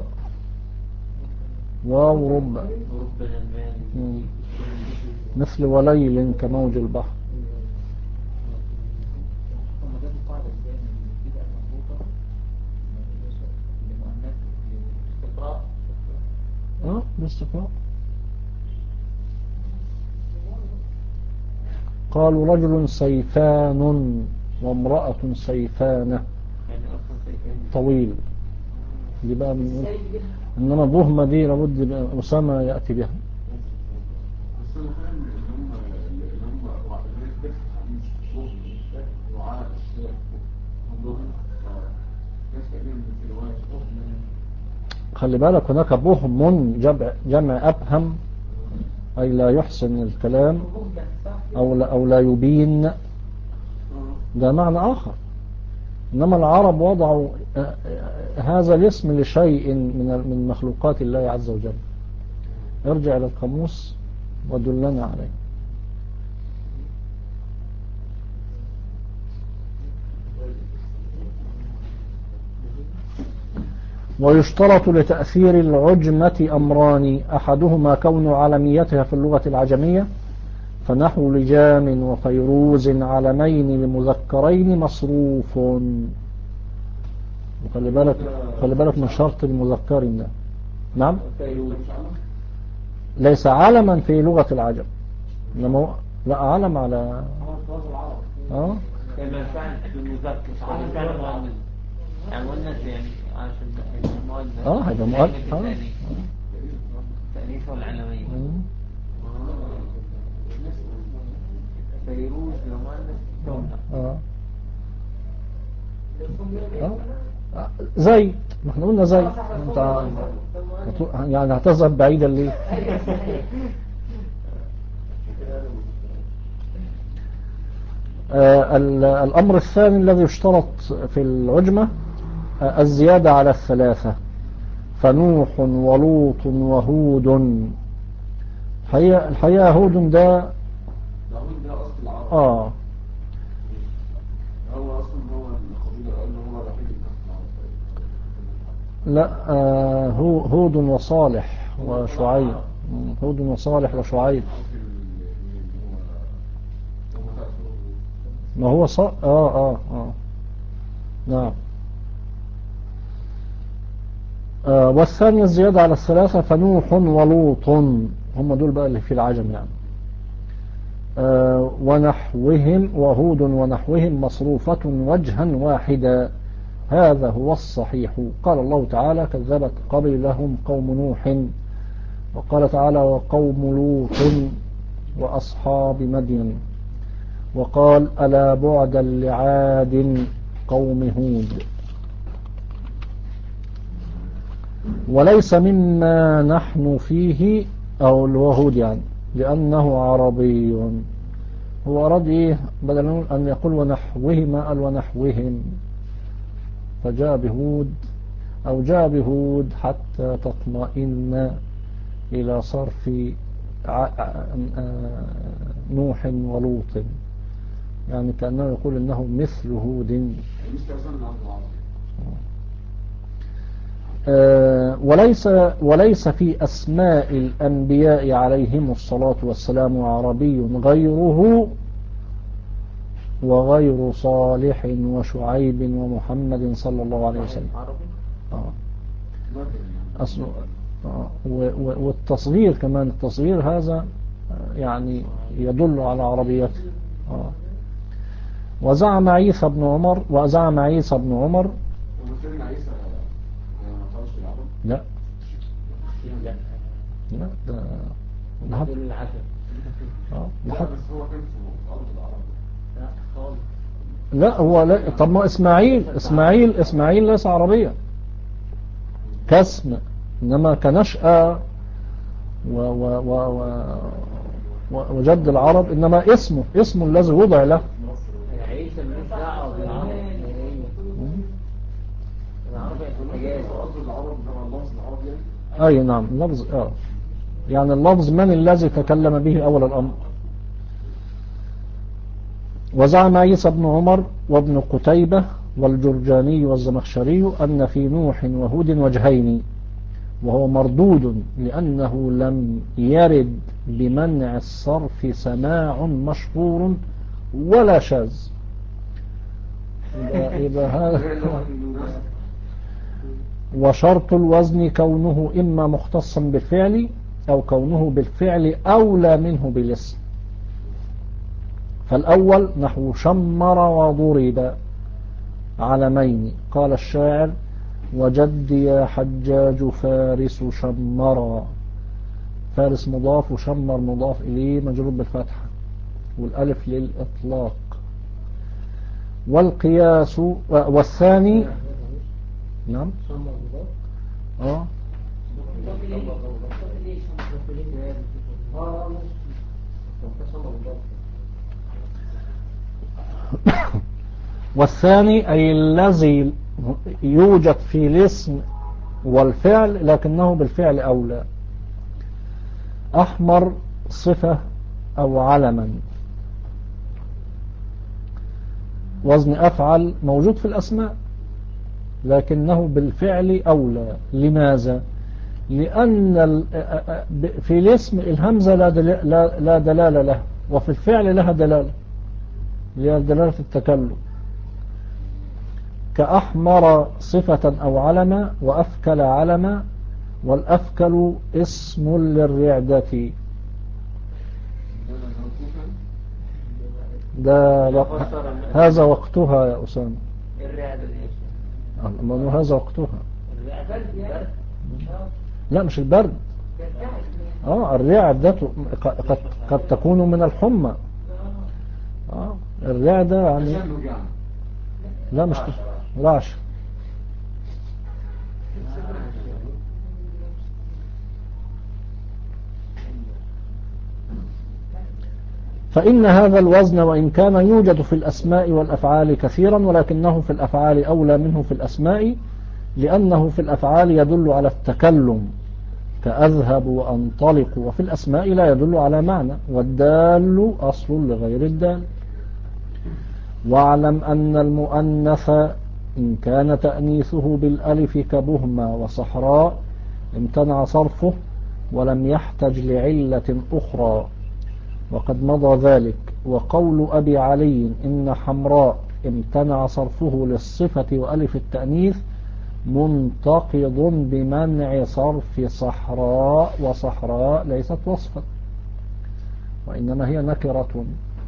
واو رب مثل وليل كموج البحر. باستقراء. قالوا رجل سيفان وامرأة سيفانة يعني أصلا سيفين. طويل. دي بقى من إنما بهمة دي لابد أسامة يأتي بها. بس انا فاهم ان هم اللي هم الناس بس حديث بهم دعاء الشيخ هم ناس تقريبا في روايه بهم. خلي بالك هناك بهم جمع, جمع أبهم أي لا يحسن الكلام أو لا, أو لا يبين، ده معنى آخر. إنما العرب وضعوا هذا الاسم لشيء من من مخلوقات الله عز وجل. ارجع إلى القاموس ودلنا عليه. ويشترط لتأثير العجمة أمران، أحدهما كون علميتها في اللغة العجمية، فنحو لجام وفيروز علمين لمذكرين مصروف. وخلي بالك خلي بالك من شرط المذكر ده. نعم، ليس علما في لغة العجم، إنما لا علم على اه كما فعل بالمذكر على فعل مؤنث يعني مؤنث يعني عشان المؤنث اه هيبقى مؤنث اه تأنيث والعلمية. فيروز لمؤنث اه اه زي ما احنا قلنا زي انت يعني هتذهب بعيدا ليه؟ آه الأمر الثاني الذي يشترط في العجمة آه الزيادة على الثلاثة، فنوح ولوط وهود. الحقيقة الحقيقة هود ده ده اصل العرب. اه هو اصلا هو القبيله قال هو الوحيد اللي كان في العرب. لا آه هو هود وصالح وشعيب. هود وصالح وشعيب. ما هو ص... اه اه اه نعم. آه والثانية الزيادة على الثلاثة، فنوح ولوط، هم دول بقى اللي في العجم يعني. آه ونحوهم، وهود ونحوهم مصروفة وجها واحدا، هذا هو الصحيح. قال الله تعالى كذبت قبلهم قوم نوح، وقال تعالى وقوم لوط وأصحاب مدين، وقال ألا بعدا لعاد قوم هود. وليس مما نحن فيه أو الوهود يعني لأنه عربي. هو أراد إيه بدل أن يقول ونحوهما قال ونحوهم، فجاء بهود أو جاء بهود حتى تطمئن إلى صرف نوح ولوط، يعني كأنه يقول إنه مثل هود. آه وليس وليس في أسماء الأنبياء عليهم الصلاة والسلام عربي غيره وغير صالح وشعيب ومحمد صلى الله عليه وسلم. آه. أصل آه. والتصغير كمان، التصغير هذا يعني يدل على عربيته. آه. وزعم عيسى بن عمر وزعم عيسى بن عمر لا لا لا ده ده دول العجم. اه لا بس هو كان في أرض العرب. لا خالص. لا هو لا. طب ما إسماعيل إسماعيل إسماعيل ليس عربيا كاسم، إنما كنشأة و و و و وجد العرب، إنما اسمه اسمه الذي وضع له. عيسى ملوش دعوة بالعرب. العرب يتجاوز أرض العرب ده اللفظ العربي يعني. أي نعم لفظ اه يعني اللفظ من الذي تكلم به أول الأمر. وزعم عيسى بن عمر وابن قتيبة والجرجاني والزمخشري أن في نوح وهود وجهين، وهو مردود لأنه لم يرد بمنع الصرف سماع مشهور ولا شاذ. يبقى, يبقى هذا وشرط الوزن كونه إما مختصا بالفعل أو كونه بالفعل أولى منه بالاسم. فالأول نحو شمر وضرب علمين. قال الشاعر: وجدي يا حجاج فارس شمرا. فارس مضاف وشمر مضاف إليه مجرور بالفتحة والألف للإطلاق. والقياس والثاني نعم اه والثاني أي الذي يوجد في الاسم والفعل لكنه بالفعل أولى. أحمر صفة أو علما، وزن أفعل موجود في الأسماء لكنه بالفعل أولى. لماذا؟ لأن في الاسم الهمزة لا دلالة له، وفي الفعل لها دلالة، هي دلالة التكلم. كأحمر صفة أو علما، وأفكل علما، والأفكل اسم للرعدة. ده وق... هذا وقتها يا أسامة. ما هذا وقتها. لا مش البرد. اه الرعدة قد, قد تكون من الحمى. اه الرعدة يعني لا مش رعش. فإن هذا الوزن وإن كان يوجد في الأسماء والأفعال كثيرا، ولكنه في الأفعال أولى منه في الأسماء، لأنه في الأفعال يدل على التكلم كأذهب وأنطلق، وفي الأسماء لا يدل على معنى، والدال أصل لغير الدال. واعلم أن المؤنث إن كان تأنيثه بالألف كبهمة وصحراء امتنع صرفه ولم يحتج لعلة أخرى، وقد مضى ذلك. وقول أبي علي إن حمراء امتنع صرفه للصفة وألف التأنيث منتقض بمنع صرف صحراء، وصحراء ليست وصفا وإنما هي نكرة.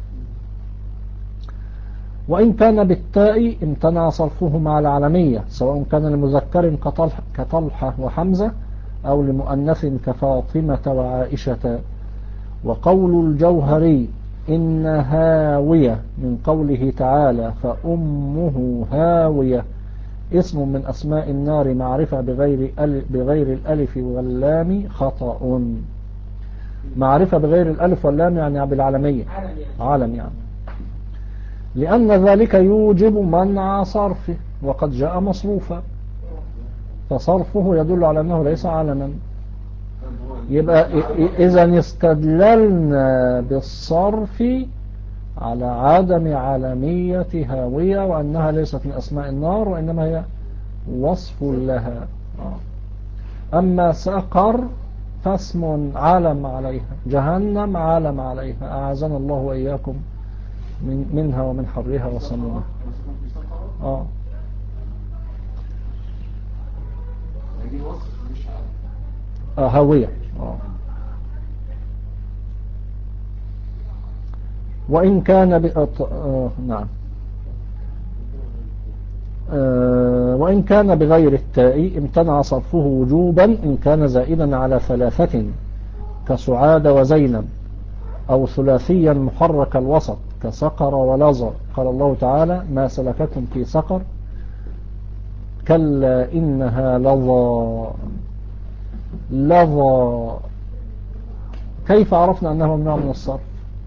وإن كان بالتاء امتنع صرفه مع العلمية، سواء كان لمذكر كطلحة وحمزة أو لمؤنث كفاطمة وعائشة. وقول الجوهري إن هاوية من قوله تعالى فأمه هاوية اسم من أسماء النار معرفة بغير, بغير الألف واللام خطأ. معرفة بغير الألف واللام يعني بالعلمية، عالم يعني، لأن ذلك يوجب منع صرفه وقد جاء مصروفا، فصرفه يدل على أنه ليس علما. يبقى إذا استدللنا بالصرف على عدم علمية هاوية وأنها ليست من أسماء النار وإنما هي وصف لها. أما سقر فاسم علم عليها، جهنم علم عليها، أعاذنا الله وإياكم من منها ومن حرها وسمومها. آه آه هاوية. آه. وإن كان ب... آه نعم آه وإن كان بغير التاء امتنع صرفه وجوبا إن كان زائدا على ثلاثة كسعاد وزينب، أو ثلاثيا محرك الوسط كسقر ولظى. قال الله تعالى ما سلككم في سقر كلا إنها لظى. لظى كيف عرفنا أنه ممنوع من الصرف؟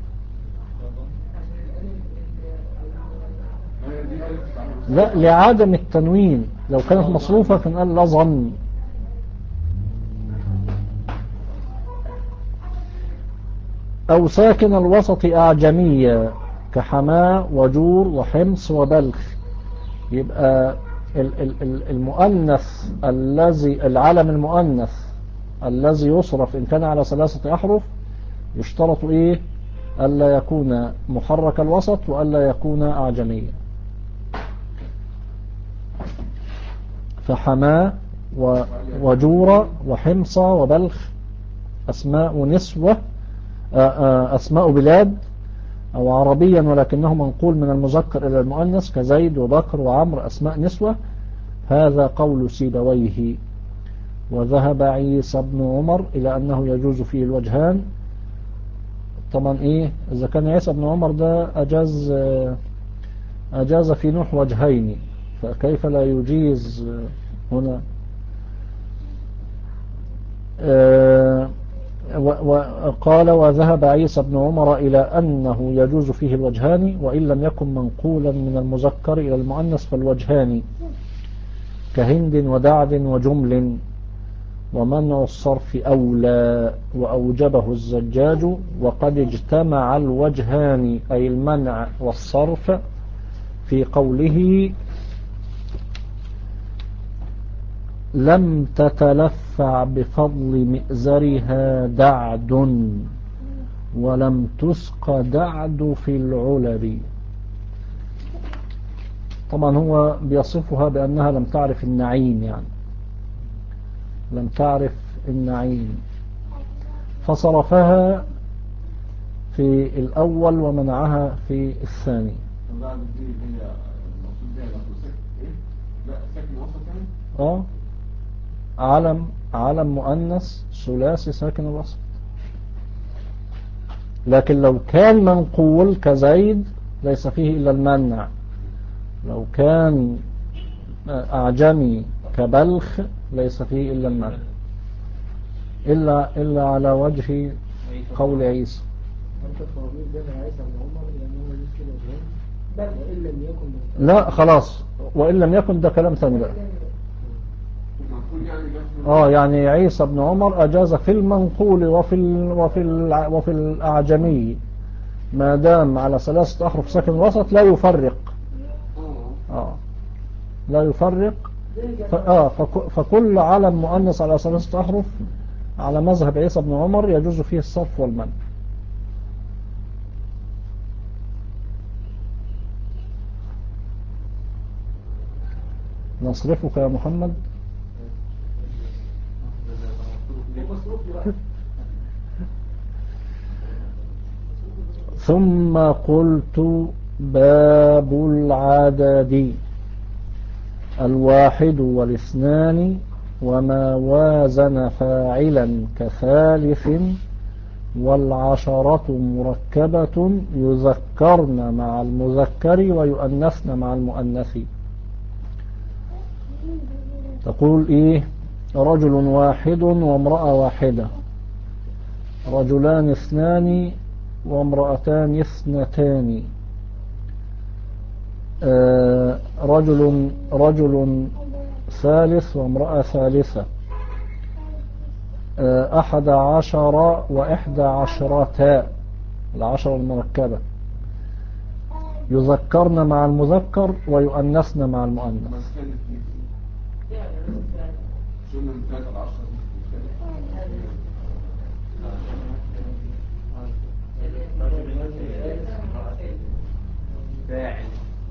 لا لعدم التنوين، لو كانت مصروفة كان قال لظن. أو ساكن الوسط أعجمية كحماة وجور وحمص وبلخ. يبقى المؤنث الذي العلم المؤنث الذي يصرف إن كان على ثلاثة أحرف يشترط إيه؟ ألا يكون محرك الوسط وألا يكون أعجميا. فحماة و- وجورة وحمصة وبلخ أسماء نسوة، أسماء بلاد أو عربيا ولكنه منقول من المذكر إلى المؤنث كزيد وبكر وعمر أسماء نسوة. هذا قول سيبويه. وذهب عيسى بن عمر إلى أنه يجوز فيه الوجهان. طبعا إيه إذا كان عيسى بن عمر ده أجاز أجاز في نوح وجهين، فكيف لا يجيز هنا؟ آه وقال وذهب عيسى بن عمر إلى أنه يجوز فيه الوجهان وإن لم يكن منقولا من المذكر إلى المؤنث فالوجهان كهند ودعد وجمل. ومنع الصرف أولى وأوجبه الزجاج وقد اجتمع الوجهان أي المنع والصرف في قوله لم تتلفع بفضل مئزرها دعد ولم تسق دعد في العلب. طبعا هو بيصفها بأنها لم تعرف النعيم، يعني لم تعرف النعيم فصرفها في الأول ومنعها في الثاني. بعد دي هي المقصود بها لفظ ساكن ايه؟ لا ساكن وسط يعني؟ اه علم علم مؤنث ثلاثي ساكن الوسط. لكن لو كان منقول كزيد ليس فيه إلا المنع. لو كان أعجمي كبلخ ليس فيه إلا المنع إلا إلا على وجه قول عيسى. أنت الطوابير ده عيسى بن عمر لأنه يمكن الوجهان وإن لم يكن لا خلاص، وإن لم يكن ده كلام ثاني بقى. المفروض يعني لفظ اه يعني عيسى بن عمر أجاز في المنقول وفي ال وفي ال وفي الأعجمي ما دام على ثلاثة أحرف ساكن الوسط لا يفرق. اه لا يفرق. ف... آه فك... فكل علم مؤنث على ثلاثة أحرف على مذهب عيسى بن عمر يجوز فيه الصرف والمنع. نصرفك يا محمد. ثم قلت باب العدد الواحد والاثنان وما وازن فاعلا كثالث والعشرة مركبة يذكرن مع المذكر ويؤنثن مع المؤنث. تقول ايه؟ رجل واحد وامرأة واحدة، رجلان اثنان وامرأتان اثنتان، آه رجل رجل ثالث وامرأة ثالثة، آه أحد عشر وإحدى عشرتا العشر المركبة يذكرن مع المذكر ويؤنثن مع المؤنث. فاعل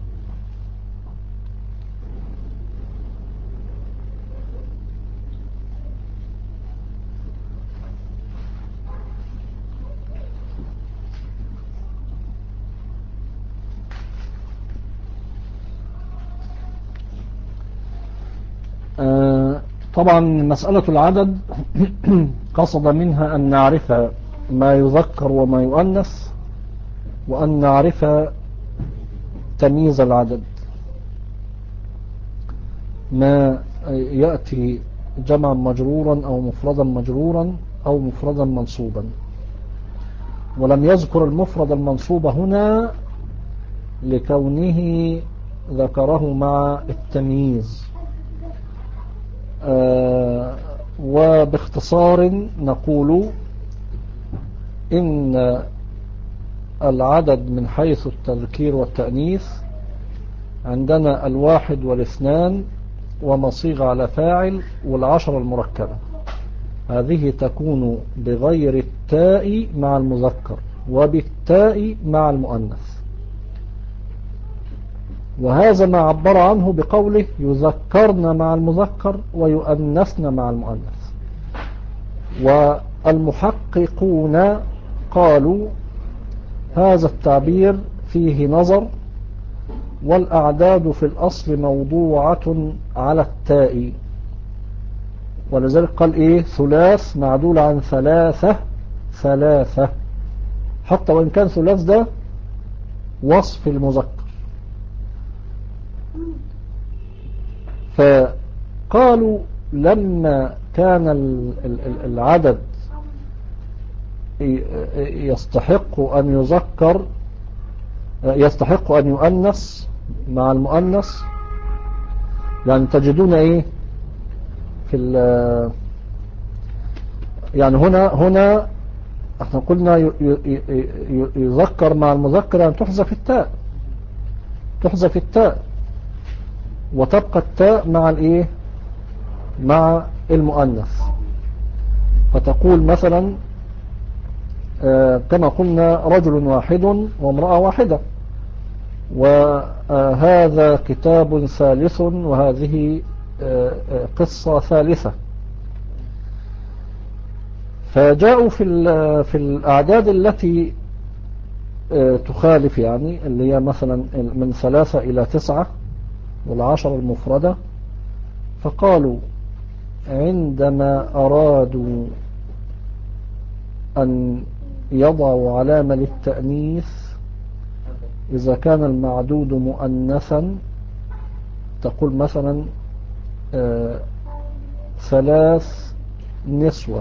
آه طبعا مسألة العدد قصد منها أن نعرف ما يذكر وما يؤنث وأن نعرف تمييز العدد، ما يأتي جمعا مجرورا أو مفردا مجرورا أو مفردا منصوبا. ولم يذكر المفرد المنصوب هنا لكونه ذكره مع التمييز. آه وباختصار نقول إن العدد من حيث التذكير والتأنيث عندنا الواحد والاثنان ومصيغ على فاعل والعشر المركبة، هذه تكون بغير التاء مع المذكر وبالتاء مع المؤنث. وهذا ما عبر عنه بقوله يذكرن مع المذكر ويؤنثن مع المؤنث. والمحققون قالوا هذا التعبير فيه نظر، والأعداد في الأصل موضوعة على التاء، ولذلك قال إيه ثلاث معدول عن ثلاثة ثلاثة، حتى وإن كان ثلاث ده وصف المذكر. فقالوا لما كان العدد يستحق أن يذكر يستحق أن يؤنث مع المؤنث، يعني تجدون إيه في ال يعني هنا هنا احنا قلنا يذكر مع المذكر يعني تحذف التاء تحذف التاء وتبقى التاء مع الايه مع المؤنث. فتقول مثلا آه كما قلنا رجل واحد وامرأة واحدة، وهذا كتاب ثالث وهذه آه قصة ثالثة. فجاءوا في في الأعداد التي تخالف، يعني اللي هي مثلا من ثلاثة إلى تسعة والعشر المفردة، فقالوا عندما أرادوا أن يضعوا علامة للتأنيث إذا كان المعدود مؤنثا تقول مثلا آه ثلاث نسوة،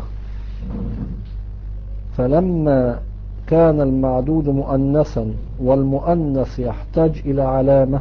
فلما كان المعدود مؤنثا والمؤنث يحتاج إلى علامة،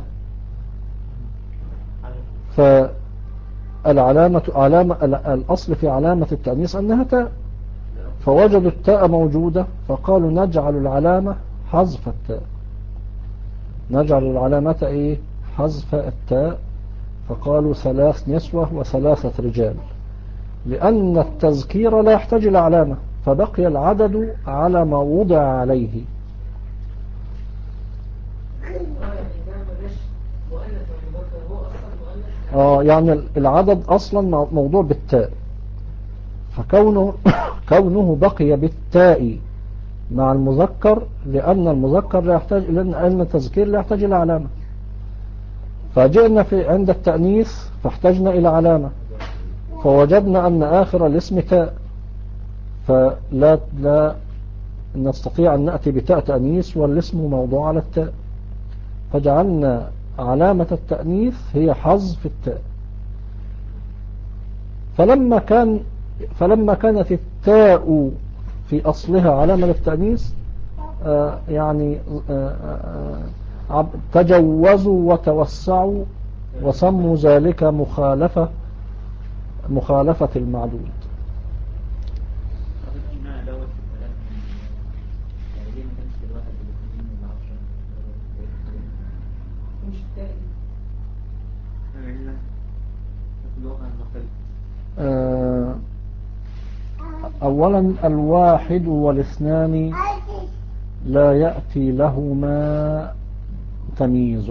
فالعلامة علامة الأصل في علامة التأنيث أنها تاء، فوجدوا التاء موجودة فقالوا نجعل العلامة حذف التاء، نجعل العلامة إيه حذف التاء، فقالوا ثلاث نسوة وثلاثة رجال، لأن التذكير لا يحتاج إلى علامة، فبقي العدد على ما وضع عليه. آه يعني العدد أصلا موضوع بالتاء، فكونه كونه بقي بالتاء مع المذكر لأن المذكر لا يحتاج إلى أن التذكير لا يحتاج إلى علامة. فجئنا في عند التأنيث فاحتاجنا إلى علامة، فوجدنا أن آخر الاسم تاء، فلا لا نستطيع أن نأتي بتاء تأنيث والاسم موضوع على التاء، فجعلنا علامة التأنيث هي حذف التاء. فلما كان فلما كانت التاء في أصلها علامة للتأنيث آه يعني آه آه تجوزوا وتوسعوا وسموا ذلك مخالفة مخالفة المعدود. أولا الواحد والاثنان لا يأتي لهما تمييز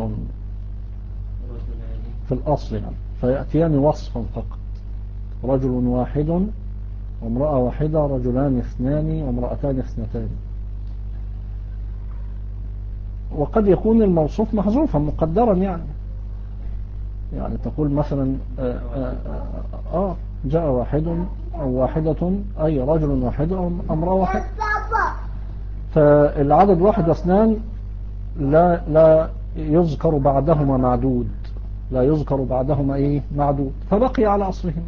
في الأصل، يعني فيأتيان وصفا فقط، رجل واحد وامرأة واحدة، رجلان اثنان وامرأتان اثنتان. وقد يكون الموصوف محذوفا مقدرا، يعني يعني تقول مثلا آآ آآ آه جاء واحد أو واحدة أي رجل واحد أو امرأة واحدة، فالعدد واحد واثنان لا لا يذكر بعدهما معدود، لا يذكر بعدهما إيه معدود، فبقي على أصلهما.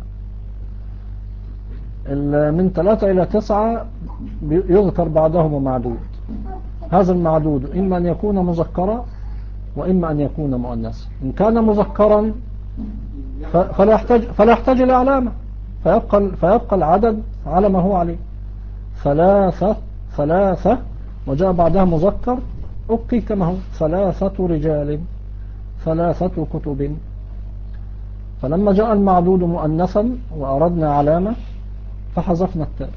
من ثلاثة إلى تسعة يذكر بعدهما معدود، هذا المعدود إما أن يكون مذكرا وإما أن يكون مؤنثا. إن كان مذكرا فلا يحتاج فلا يحتاج إلى علامة، فيبقى فيبقى العدد على ما هو عليه، ثلاثة ثلاثة وجاء بعدها مذكر أبقي كما هو، ثلاثة رجال، ثلاثة كتب. فلما جاء المعدود مؤنثا وأردنا علامة فحذفنا التاء.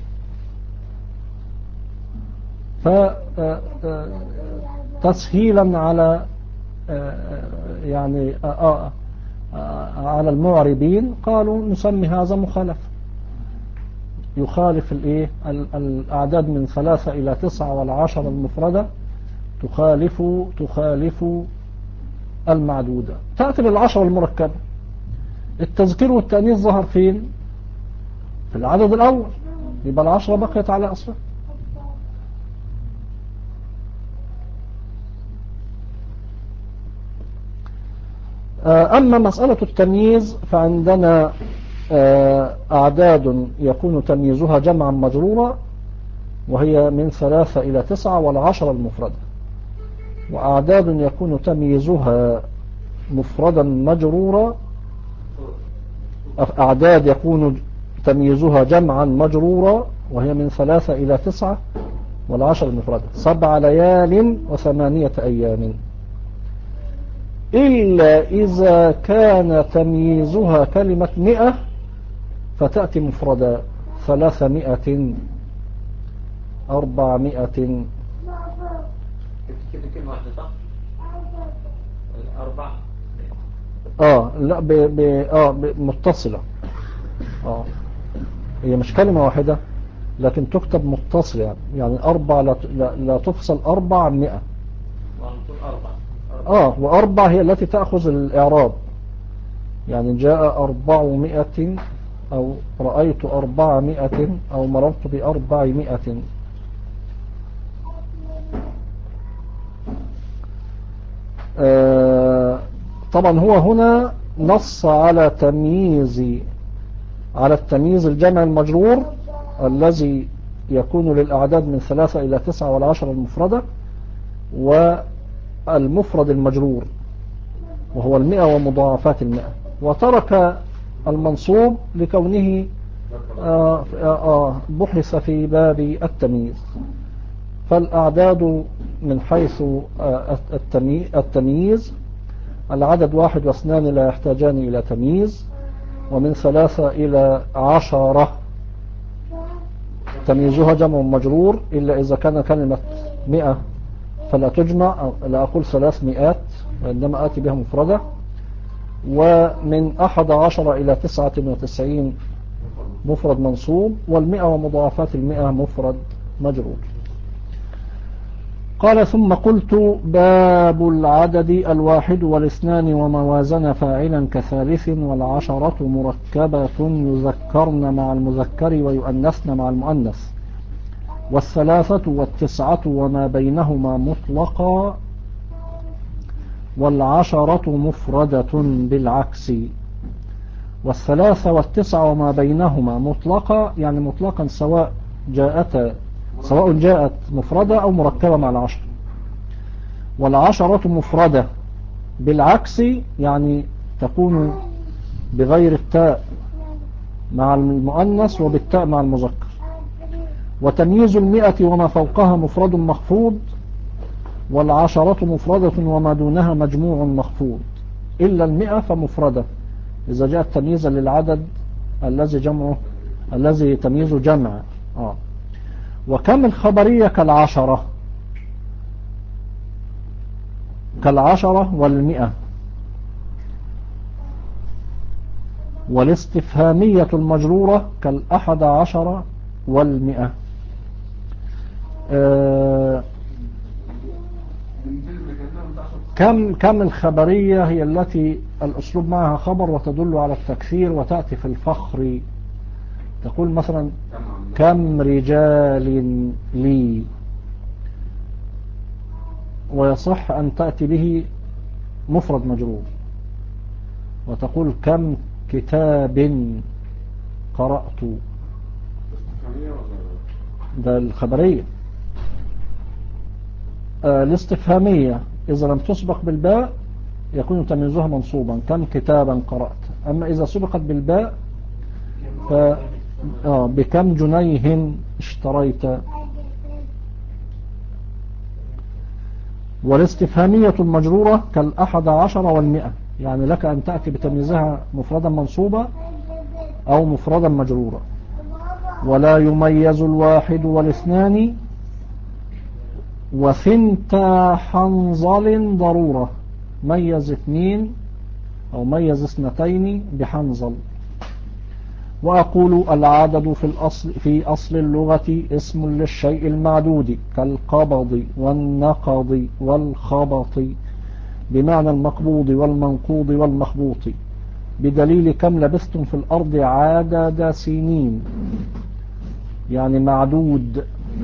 فتسهيلا على يعني على المعربين قالوا نسمي هذا مخالف، يخالف الايه الأعداد من ثلاثة إلى تسعة والعشرة المفردة تخالف تخالف المعدودة. تأتي للعشرة المركبة، التذكير والتأنيث ظهر فين؟ في العدد الأول، يبقى العشرة بقيت على أصلها. أما مسألة التمييز فعندنا أعداد يكون تمييزها جمعا مجرورا وهي من ثلاثة إلى تسعة والعشرة المفردة، وأعداد يكون تمييزها مفردا مجرورا، أعداد يكون تمييزها جمعا مجرورا وهي من ثلاثة إلى تسعة والعشرة المفردة، سبع ليال وثمانية أيام، إلا إذا كان تمييزها كلمة مئة فتأتي مفردة، ثلاثمائة، أربعمائة. كده كلمة واحدة صح؟ أربعة. آه لا ب ب آه ب متصلة. آه هي مش كلمة واحدة لكن تكتب متصلة، يعني يعني أربع لا, لا, لا تفصل أربع مئة. أربعة. آه وأربع هي التي تأخذ الإعراب، يعني جاء أربعمائة أو رأيت أربعمائة أو مررت بأربعمائة. آه طبعا هو هنا نص على تمييز على التمييز الجمع المجرور الذي يكون للأعداد من ثلاثة إلى تسعة والعشرة المفردة، والمفرد المجرور وهو المئة ومضاعفات المئة، وترك المنصوب لكونه آه آه بحث في باب التمييز. فالأعداد من حيث آه التمييز العدد واحد واثنان لا يحتاجان إلى تمييز، ومن ثلاثة إلى عشرة تمييزها جمع مجرور إلا إذا كان كلمة مئة فلا تجمع، لا أقول ثلاثمائات وإنما آتي بها مفردة، ومن أحد عشر إلى تسعة وتسعين مفرد منصوب، والمئة ومضاعفات المئة مفرد مجرور. قال ثم قلت باب العدد الواحد والاثنان وموازن فاعلا كثالث، والعشرة مركبة يذكرن مع المذكر ويؤنثن مع المؤنث، والثلاثة والتسعة وما بينهما مطلقا، والعشرة مفردة بالعكس. والثلاثة والتسعة وما بينهما مطلقا يعني مطلقا سواء جاءت سواء جاءت مفردة أو مركبة مع العشر. والعشرة مفردة بالعكس يعني تكون بغير التاء مع المؤنث وبالتاء مع المذكر. وتمييز المئة وما فوقها مفرد مخفوض، والعشرة مفردة وما دونها مجموع مخفوض، إلا المئة فمفردة إذا جاءت تمييزا للعدد الذي جمعه الذي تمييزه جمع. آه. وكم الخبرية كالعشرة كالعشرة والمئة. والاستفهامية المجرورة كالأحد عشر والمئة. آه كم كم الخبرية هي التي الأسلوب معها خبر وتدل على التكثير وتأتي في الفخر، تقول مثلا كم رجال لي، ويصح أن تأتي به مفرد مجرور، وتقول كم كتاب قرأت، ده الخبرية. آه الاستفهامية إذا لم تسبق بالباء يكون تمييزها منصوبا، كم كتابا قرأت. أما إذا سبقت بالباء ف آه بكم جنيه اشتريت. والاستفهامية المجرورة كالأحد عشر والمئة، يعني لك أن تأتي بتمييزها مفردا منصوبا أو مفردا مجرورا. ولا يميز الواحد والاثنان وثنتا حنظل ضرورة. ميز اثنين أو ميز اثنتين بحنظل. وأقول العدد في الأصل في أصل اللغة اسم للشيء المعدود كالقبض والنقض والخبط بمعنى المقبوض والمنقوض والمخبوط، بدليل كم لبثتم في الأرض عدد سنين، يعني معدود.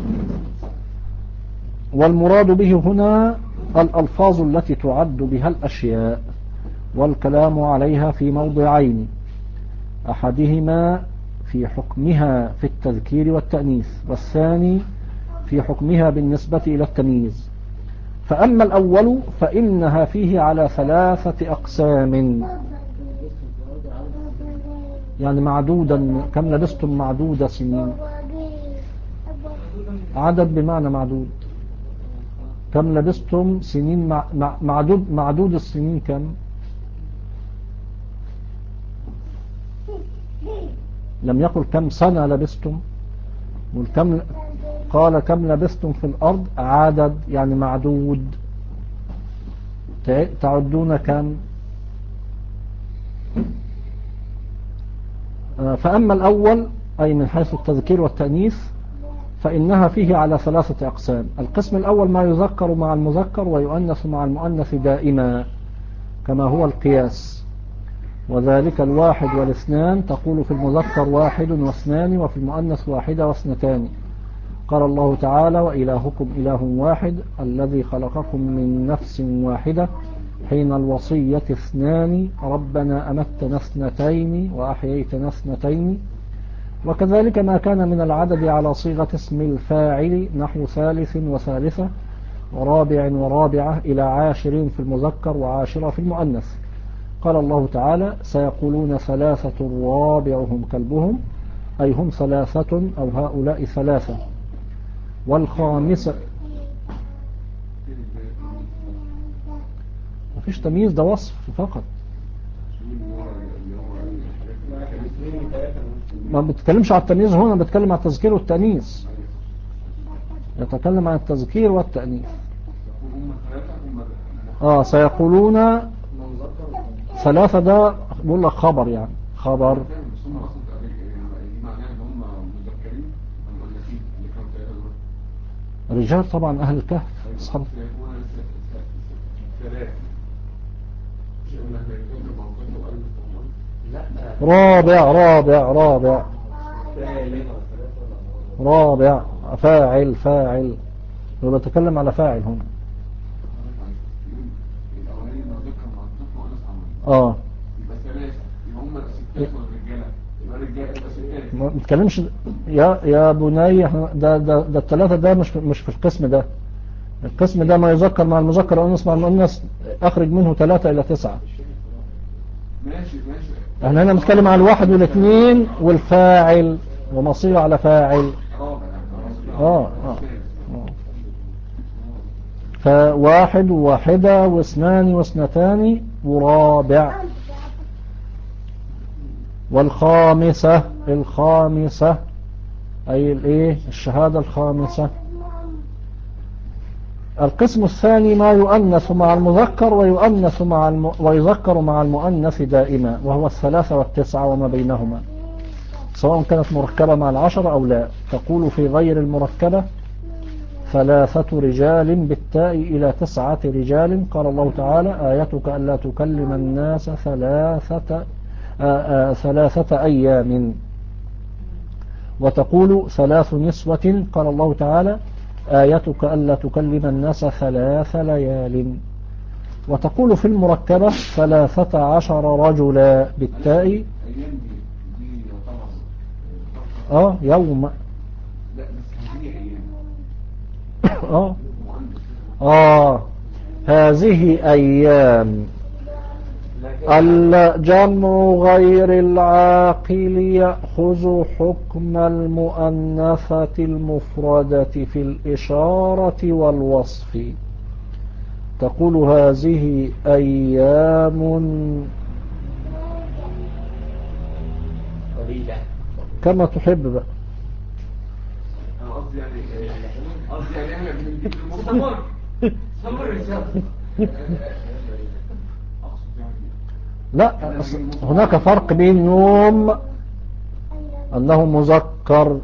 والمراد به هنا الألفاظ التي تعد بها الأشياء، والكلام عليها في موضعين: أحدهما في حكمها في التذكير والتأنيث، والثاني في حكمها بالنسبة إلى التمييز. فأما الأول فإنها فيه على ثلاثة أقسام، يعني معدودا. كم لبستم معدود سنين، عدد بمعنى معدود. كم لبستم سنين مع معدود معدود السنين كم؟ لم يقل كم سنة لبستم، والكم قال كم لبستم في الأرض عدد يعني معدود. تعدون كم؟ فأما الأول أي من حيث التذكير والتأنيث فإنها فيه على ثلاثة أقسام. القسم الأول ما يذكر مع المذكر ويؤنث مع المؤنث دائما كما هو القياس، وذلك الواحد والاثنان. تقول في المذكر واحد واثنان، وفي المؤنث واحدة واثنتان. قال الله تعالى: وإلهكم إله واحد الذي خلقكم من نفس واحدة حين الوصية اثنان ربنا أمتنا اثنتين وأحييتنا اثنتين. وكذلك ما كان من العدد على صيغة اسم الفاعل نحو ثالث وثالثة ورابع ورابعة إلى عاشر في المذكر وعاشرة في المؤنث. قال الله تعالى: سيقولون ثلاثة رابعهم كلبهم، أي هم ثلاثة أو هؤلاء ثلاثة. والخامسة مفيش تمييز، ده وصف فقط، ما بتكلمش على التمييز هنا، بتكلم على التذكير والتأنيث. يتكلم عن التذكير والتأنيث. اه سيقولون ثلاثة، ده بقول لك خبر، يعني خبر. رجال طبعا أهل الكهف أصحاب. رابع رابع رابع رابع فاعل فاعل، بتكلم على فاعل هنا. اه ما بتكلمش يا يا بني، ده ده ده الثلاثه ده مش مش في القسم ده. القسم ده ما يذكر مع المذكر او ينص مع المؤنث، اخرج منه ثلاثة الى تسعة. ماشي ماشي. احنا هنا بنتكلم عن الواحد والاثنين والفاعل ومصير على فاعل. اه اه فواحد وواحدة واثنان واثنتان ورابع. والخامسة، الخامسة أي الايه الشهادة الخامسة. القسم الثاني ما يؤنث مع المذكر ويؤنث مع الم... ويذكر مع المؤنث دائما، وهو الثلاثة والتسعة وما بينهما، سواء كانت مركبة مع العشرة أو لا. تقول في غير المركبة ثلاثة رجال بالتاء إلى تسعة رجال. قال الله تعالى: آيتك ألا تكلم الناس ثلاثة آآ آآ ثلاثة أيام. وتقول ثلاث نسوة. قال الله تعالى: آيتك ألا تكلم الناس ثلاث ليال. وتقول في المركبة ثلاثة عشر رجلا بالتاء. اه يوم. اه اه هذه أيام. الجمع غير العاقل يأخذ حكم المؤنثة المفردة في الإشارة والوصف. تقول هذه أيام قليلة كما تحب بقى. أنا قصدي يعني قصدي يعني احنا بنجيب المصطفى صبر الرجال لا، هناك فرق بين يوم أنه مذكر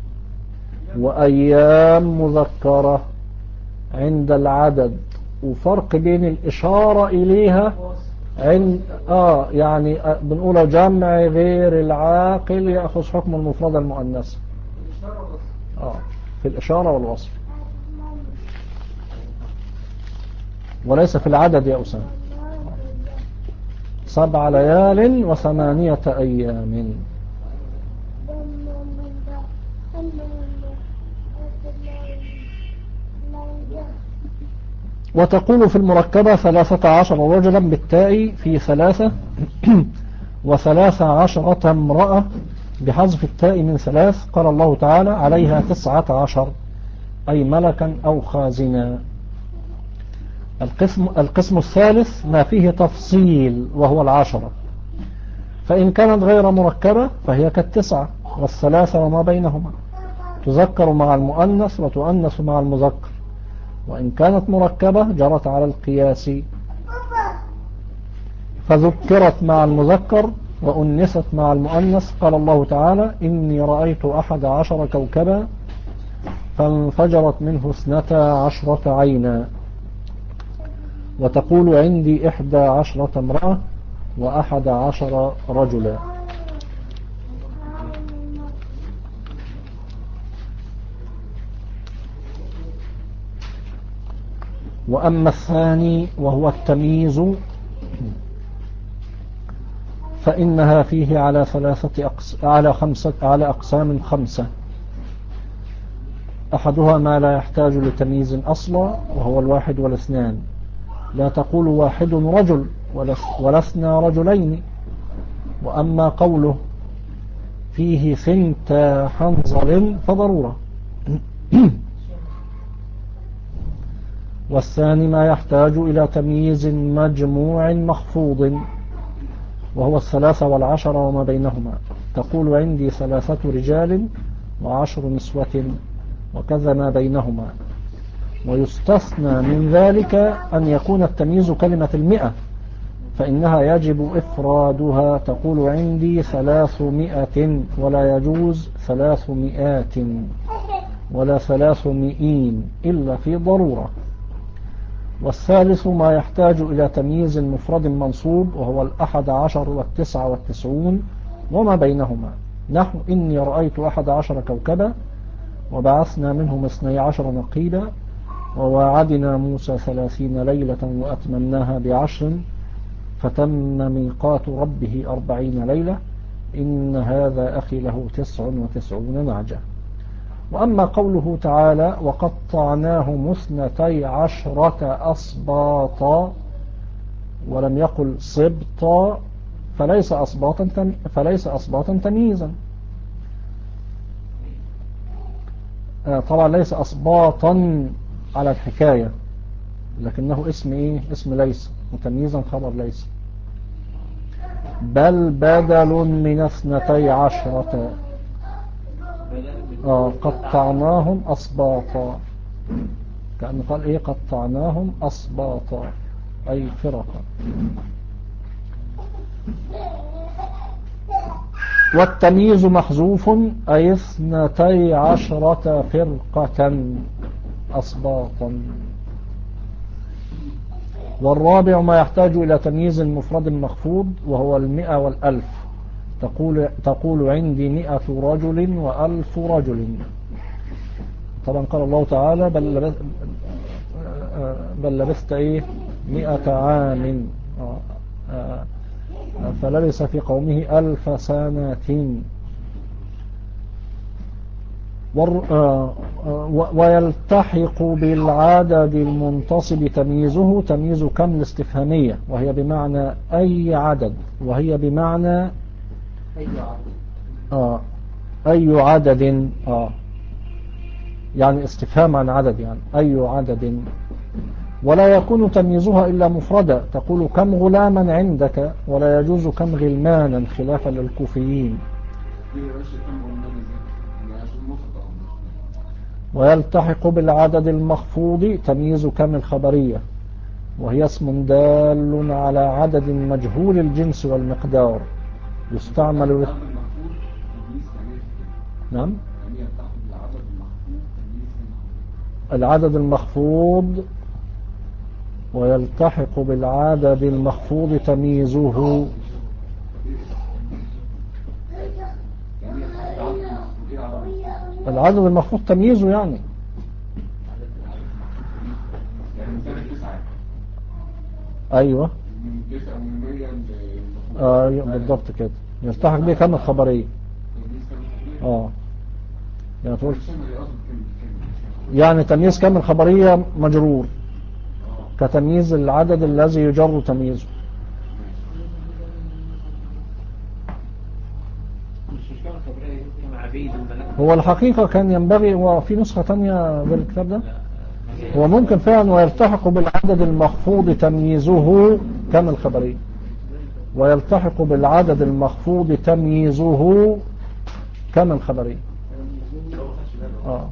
وأيام مذكرة عند العدد، وفرق بين الإشارة إليها عند آه يعني بنقول جمع غير العاقل يأخذ حكم المفردة المؤنثة آه في الإشارة والوصف، وليس في العدد يا أسامة. سبع ليال وثمانية أيام. وتقول في المركبة ثلاثة عشر رجلا بالتاء في ثلاثة وثلاث عشرة امرأة بحذف التاء من ثلاث. قال الله تعالى عليها تسعة عشر أي ملكا أو خازنا. القسم, القسم الثالث ما فيه تفصيل وهو العشرة، فإن كانت غير مركبة فهي كالتسعة والثلاثة وما بينهما، تذكر مع المؤنث وتؤنث مع المذكر، وإن كانت مركبة جرت على القياس فذكرت مع المذكر وأنست مع المؤنث. قال الله تعالى إني رأيت أحد عشر كوكبا فانفجرت منه اثنتا عشرة عينا. وتقول عندي إحدى عشرة امرأة وأحد عشر رجلا. وأما الثاني وهو التمييز فإنها فيه على ثلاثة أقس... على خمسة على أقسام خمسة. أحدها ما لا يحتاج لتمييز أصلا وهو الواحد والاثنان، لا تقول واحد رجل ولا اثنى رجلين. وأما قوله فيه ثنتا حنظل فضرورة. والثاني ما يحتاج إلى تمييز مجموع مخفوض وهو الثلاثة والعشرة وما بينهما. تقول عندي ثلاثة رجال وعشر نسوة وكذا ما بينهما. ويستثنى من ذلك أن يكون التمييز كلمة المئة، فإنها يجب إفرادها. تقول عندي ثلاثمائة ولا يجوز ثلاثمائات ولا ثلاثمائين إلا في ضرورة. والثالث ما يحتاج إلى تمييز مفرد منصوب وهو الأحد عشر والتسعة والتسعون وما بينهما، نحو إني رأيت أحد عشر كوكبا وبعثنا منهم اثني عشر نقيبا وواعدنا موسى ثلاثين ليلة وأتممناها بعشر فتم ميقات ربه أربعين ليلة إن هذا أخي له تسع وتسعون نعجة. وأما قوله تعالى وقطعناهم اثنتي عشرة أصباطا ولم يقل صبطا فليس أصباطا فليس أصباطا تمييزا. طبعا ليس أصباطا على الحكاية، لكنه اسم إيه؟ اسم ليس، وتمييزا خبر ليس. بل بدل من اثنتي عشرة. آه قطعناهم أصباطا، كأنه قال إيه قطعناهم أصباطا أي فرقا. والتمييز محذوف أي اثنتي عشرة فرقة أصباطا. والرابع ما يحتاج إلى تمييز مفرد مخفوض وهو المئة والألف. تقول, تقول عندي مئة رجل وألف رجل. طبعا قال الله تعالى بل لبثت, بل لبثت إيه مئة عام فلبث في قومه ألف سنة. ويلتحق بالعدد المنتصب تمييزه تمييز كم الاستفهامية وهي بمعنى أي عدد، وهي بمعنى أي عدد آه أي عدد آه يعني استفهام عن عدد، يعني أي عدد. ولا يكون تمييزها إلا مفردا. تقول كم غلاما عندك ولا يجوز كم غلمانا خلافا للكوفيين. ويلتحق بالعدد المخفوض تمييز كم الخبرية وهي اسم دال على عدد مجهول الجنس والمقدار يستعمل لل... العدد المحفوظ تمييز يعني إيه؟ نعم. يعني يلتحق بالعدد المحفوظ تمييز يعني العدد المخفوض ويلتحق بالعدد المخفوض تمييزه. يعني يلتحق بالعدد المحفوظ. ايه العدد المحفوظ؟ العدد المخفوض تمييزه يعني يعني من ثلاث تسعة ايوه من تسعة ومن مية للمفروض. آه بالضبط كده يلتحق به كم الخبرية. تمييز كام الخبرية؟ اه يعني تقول مش أنا اللي قصد كلمة كلمة. يعني تمييز كم الخبرية مجرور اه كتمييز العدد الذي يجر تمييزه. مش مش كام خبرية كام عبيد وملك. هو الحقيقة كان ينبغي وفي نسخة تانية غير الكتاب ده هو ممكن فعلا ويلتحق بالعدد المخفوض تمييزه كم الخبرية ويلتحق بالعدد المخفوض تمييزه كم الخبرية. اه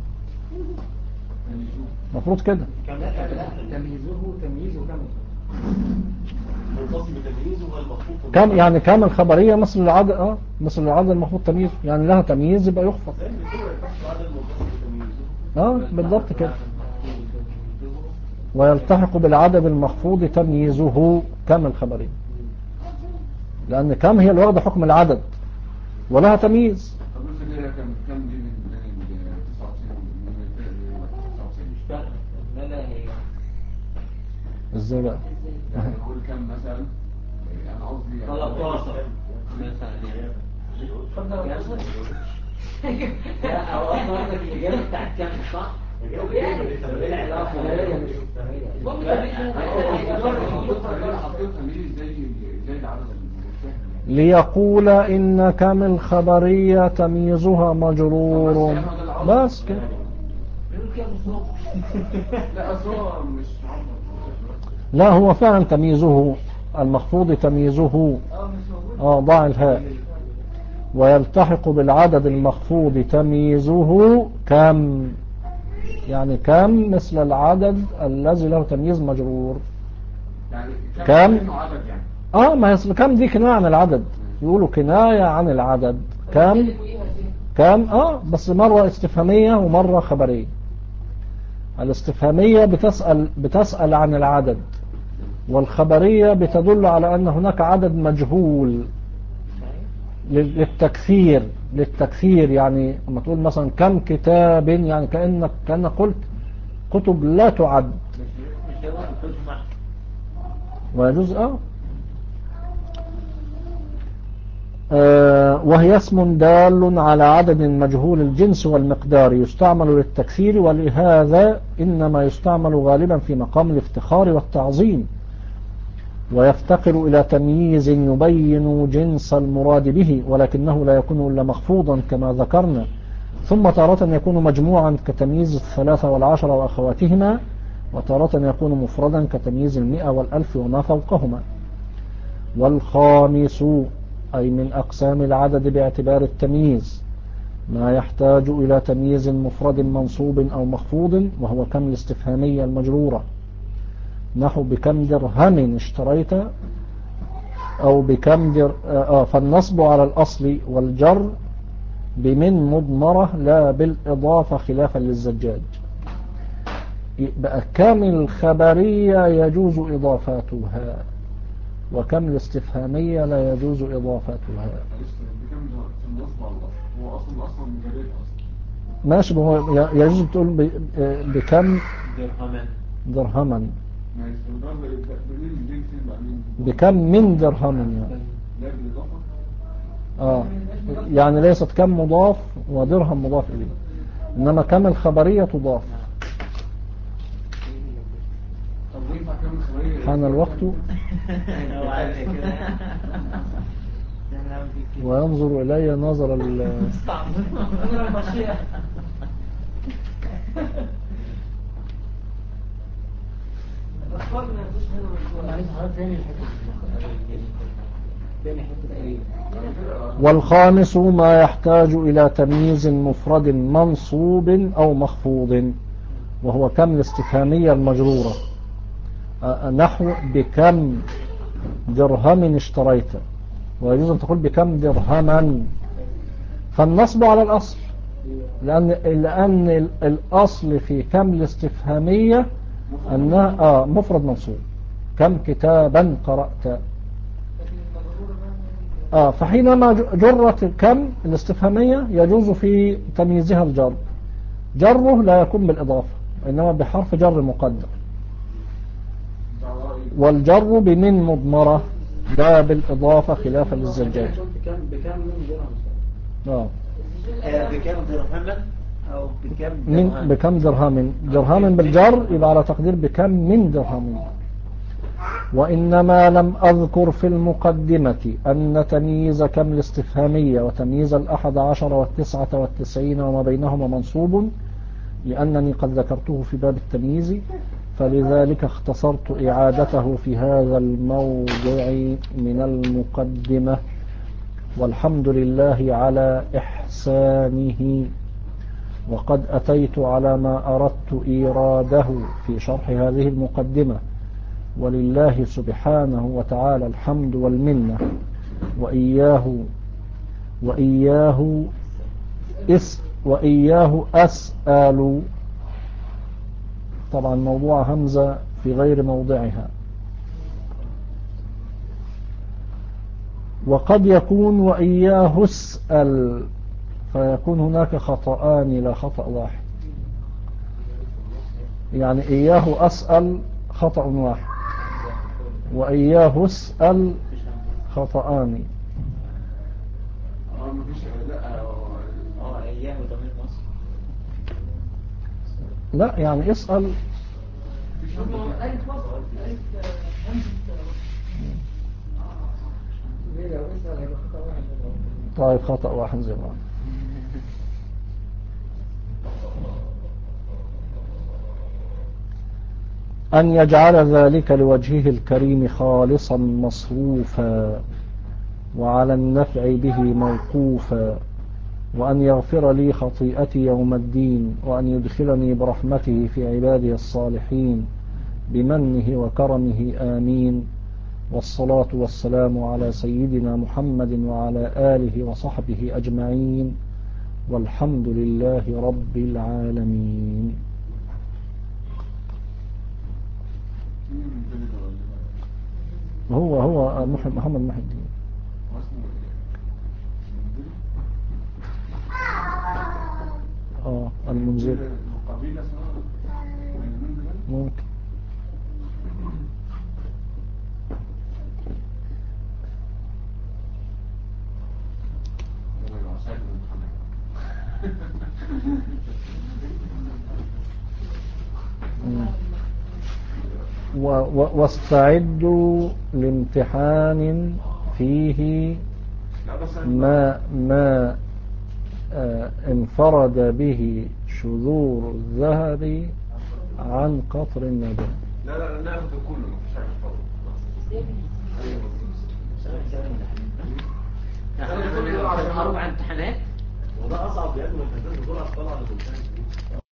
مفروض كده تمييزه تمييزه كم منتصب بتمييزه والمخفوض كم يعني كم الخبرية مثل العدد اه مثل العدد المخفوض تمييزه يعني لها تمييز يبقى يخفض. زي ما يكون يلتحق العدد المنتصب بتمييزه اه بالضبط كده ويلتحق بالعدد المخفوض تمييزه كم الخبرية لأن كم هي اللي واخده حكم العدد ولها تمييز. طب بص اللي هي كام كام دي من تسعة وتسعين من تسعة وتسعين مش فارقة لا لا هي ازاي بقى يعني نقول كام مثلا انا قصدي يعني ثلاثة عشر مثلا لا هو اصلا قصدك الاجابه بتاعت كام صح؟ ايه العلاقه؟ حطيت تمييز زي زي العدد المتفهم ليقول إن كم الخبرية تمييزها مجرور بس كده. لا اصل هو مش معبر. لا هو فعلا تمييزه المخفوض تمييزه اه ضع الهاء ويلتحق بالعدد المخفوض تمييزه كم يعني كم مثل العدد الذي له تمييز مجرور. يعني كم؟ عدد يعني اه ما يصل كم دي كناية عن العدد يقولوا كناية عن العدد كم كم اه بس مرة استفهامية ومرة خبرية. الاستفهامية بتسأل بتسأل عن العدد والخبرية بتدل على أن هناك عدد مجهول للتكثير للتكثير يعني لما تقول مثلا كم كتاب يعني كأنك كأنك قلت كتب لا تعد مش هو تجمع ويجوز اه آه، وهي اسم دال على عدد مجهول الجنس والمقدار يستعمل للتكثير ولهذا إنما يستعمل غالبا في مقام الافتخار والتعظيم ويفتقر إلى تمييز يبين جنس المراد به ولكنه لا يكون إلا مخفوضا كما ذكرنا ثم تارة يكون مجموعا كتمييز الثلاثة والعشرة وأخواتهما وتارة يكون مفردا كتمييز المئة والألف وما فوقهما. والخامس أي من أقسام العدد باعتبار التمييز ما يحتاج إلى تمييز مفرد منصوب أو مخفوض وهو كم الاستفهامية المجرورة نحو بكم درهم اشتريت أو بكم در آه فالنصب على الأصل والجر بمن مضمرة لا بالإضافة خلافا للزجاج. يبقى كم الخبرية يجوز إضافاتها وكم الاستفهامية لا يجوز إضافتها. بكم في النصب على الاصل هو اصلا اصلا مجرد اصلا ماشي هو يجوز تقول ب- بكم درهما درهما ماشي الضرب بمين بين فين بقى مين بكم من درهم يعني. لا بالاضافه آه يعني ليست كم مضاف ودرهم مضاف إليه إنما كم الخبرية تضاف. طب ينفع كام الخبريه حان الوقت هو عايز كده وينظر إلي نظر ال والخامس ما يحتاج إلى تمييز مفرد منصوب أو مخفوض وهو كم الاستفهامية المجرورة آه، نحو بكم درهم اشتريت، ويجوز أن تقول بكم درهما، فالنصب على الأصل، لأن, لأن الأصل في كم الاستفهامية أنها آه مفرد منصوب. كم كتابا قرأت. آه فحينما جرت كم الاستفهامية يجوز في تمييزها الجر، جره لا يكون بالإضافة إنما بحرف جر مقدر، والجر بمن مضمرة لا بالإضافة خلافا للزجاج. بكم من درهم؟ آه. بكم درهما أو بكم من درهم؟ بكم درهم، درهم بالجر يبقى على تقدير بكم من درهم. وإنما لم أذكر في المقدمة أن تمييز كم الاستفهامية وتمييز الأحد عشر والتسعة والتسعين وما بينهما منصوب، لأنني قد ذكرته في باب التمييز، فلذلك اختصرت إعادته في هذا الموضع من المقدمة. والحمد لله على إحسانه، وقد أتيت على ما أردت إيراده في شرح هذه المقدمة، ولله سبحانه وتعالى الحمد والمنة. وإياه وإياه اس وإياه أسأل، طبعا موضوع همزة في غير موضعها. وقد يكون وإياه اسأل، فيكون هناك خطأان لا خطأ واحد، يعني إياه أسأل خطأ واحد، وإياه اسأل خطأان. اه مفيش لا اه اياه ضمير مصر. لا يعني اسأل ألف وصل ألف همزة ليه لو اسأل هيبقى خطأ واحد. طيب خطأ واحد زي بعض. أن يجعل ذلك لوجهه الكريم خالصا مصروفا، وعلى النفع به موقوفا، وأن يغفر لي خطيئتي يوم الدين، وأن يدخلني برحمته في عباده الصالحين بمنه وكرمه آمين. والصلاة والسلام على سيدنا محمد وعلى آله وصحبه أجمعين، والحمد لله رب العالمين. هو هو محمد محي الدين. اه المنذر ممكن. واستعدوا لامتحان فيه ما ما آه انفرد به شذور الذهب عن قطر الندى. لا لا ناخد كله مفيش حاجه خالص. أربع امتحانات وده أصعب لأنه ما تنزلش دول أطفال على البلدان.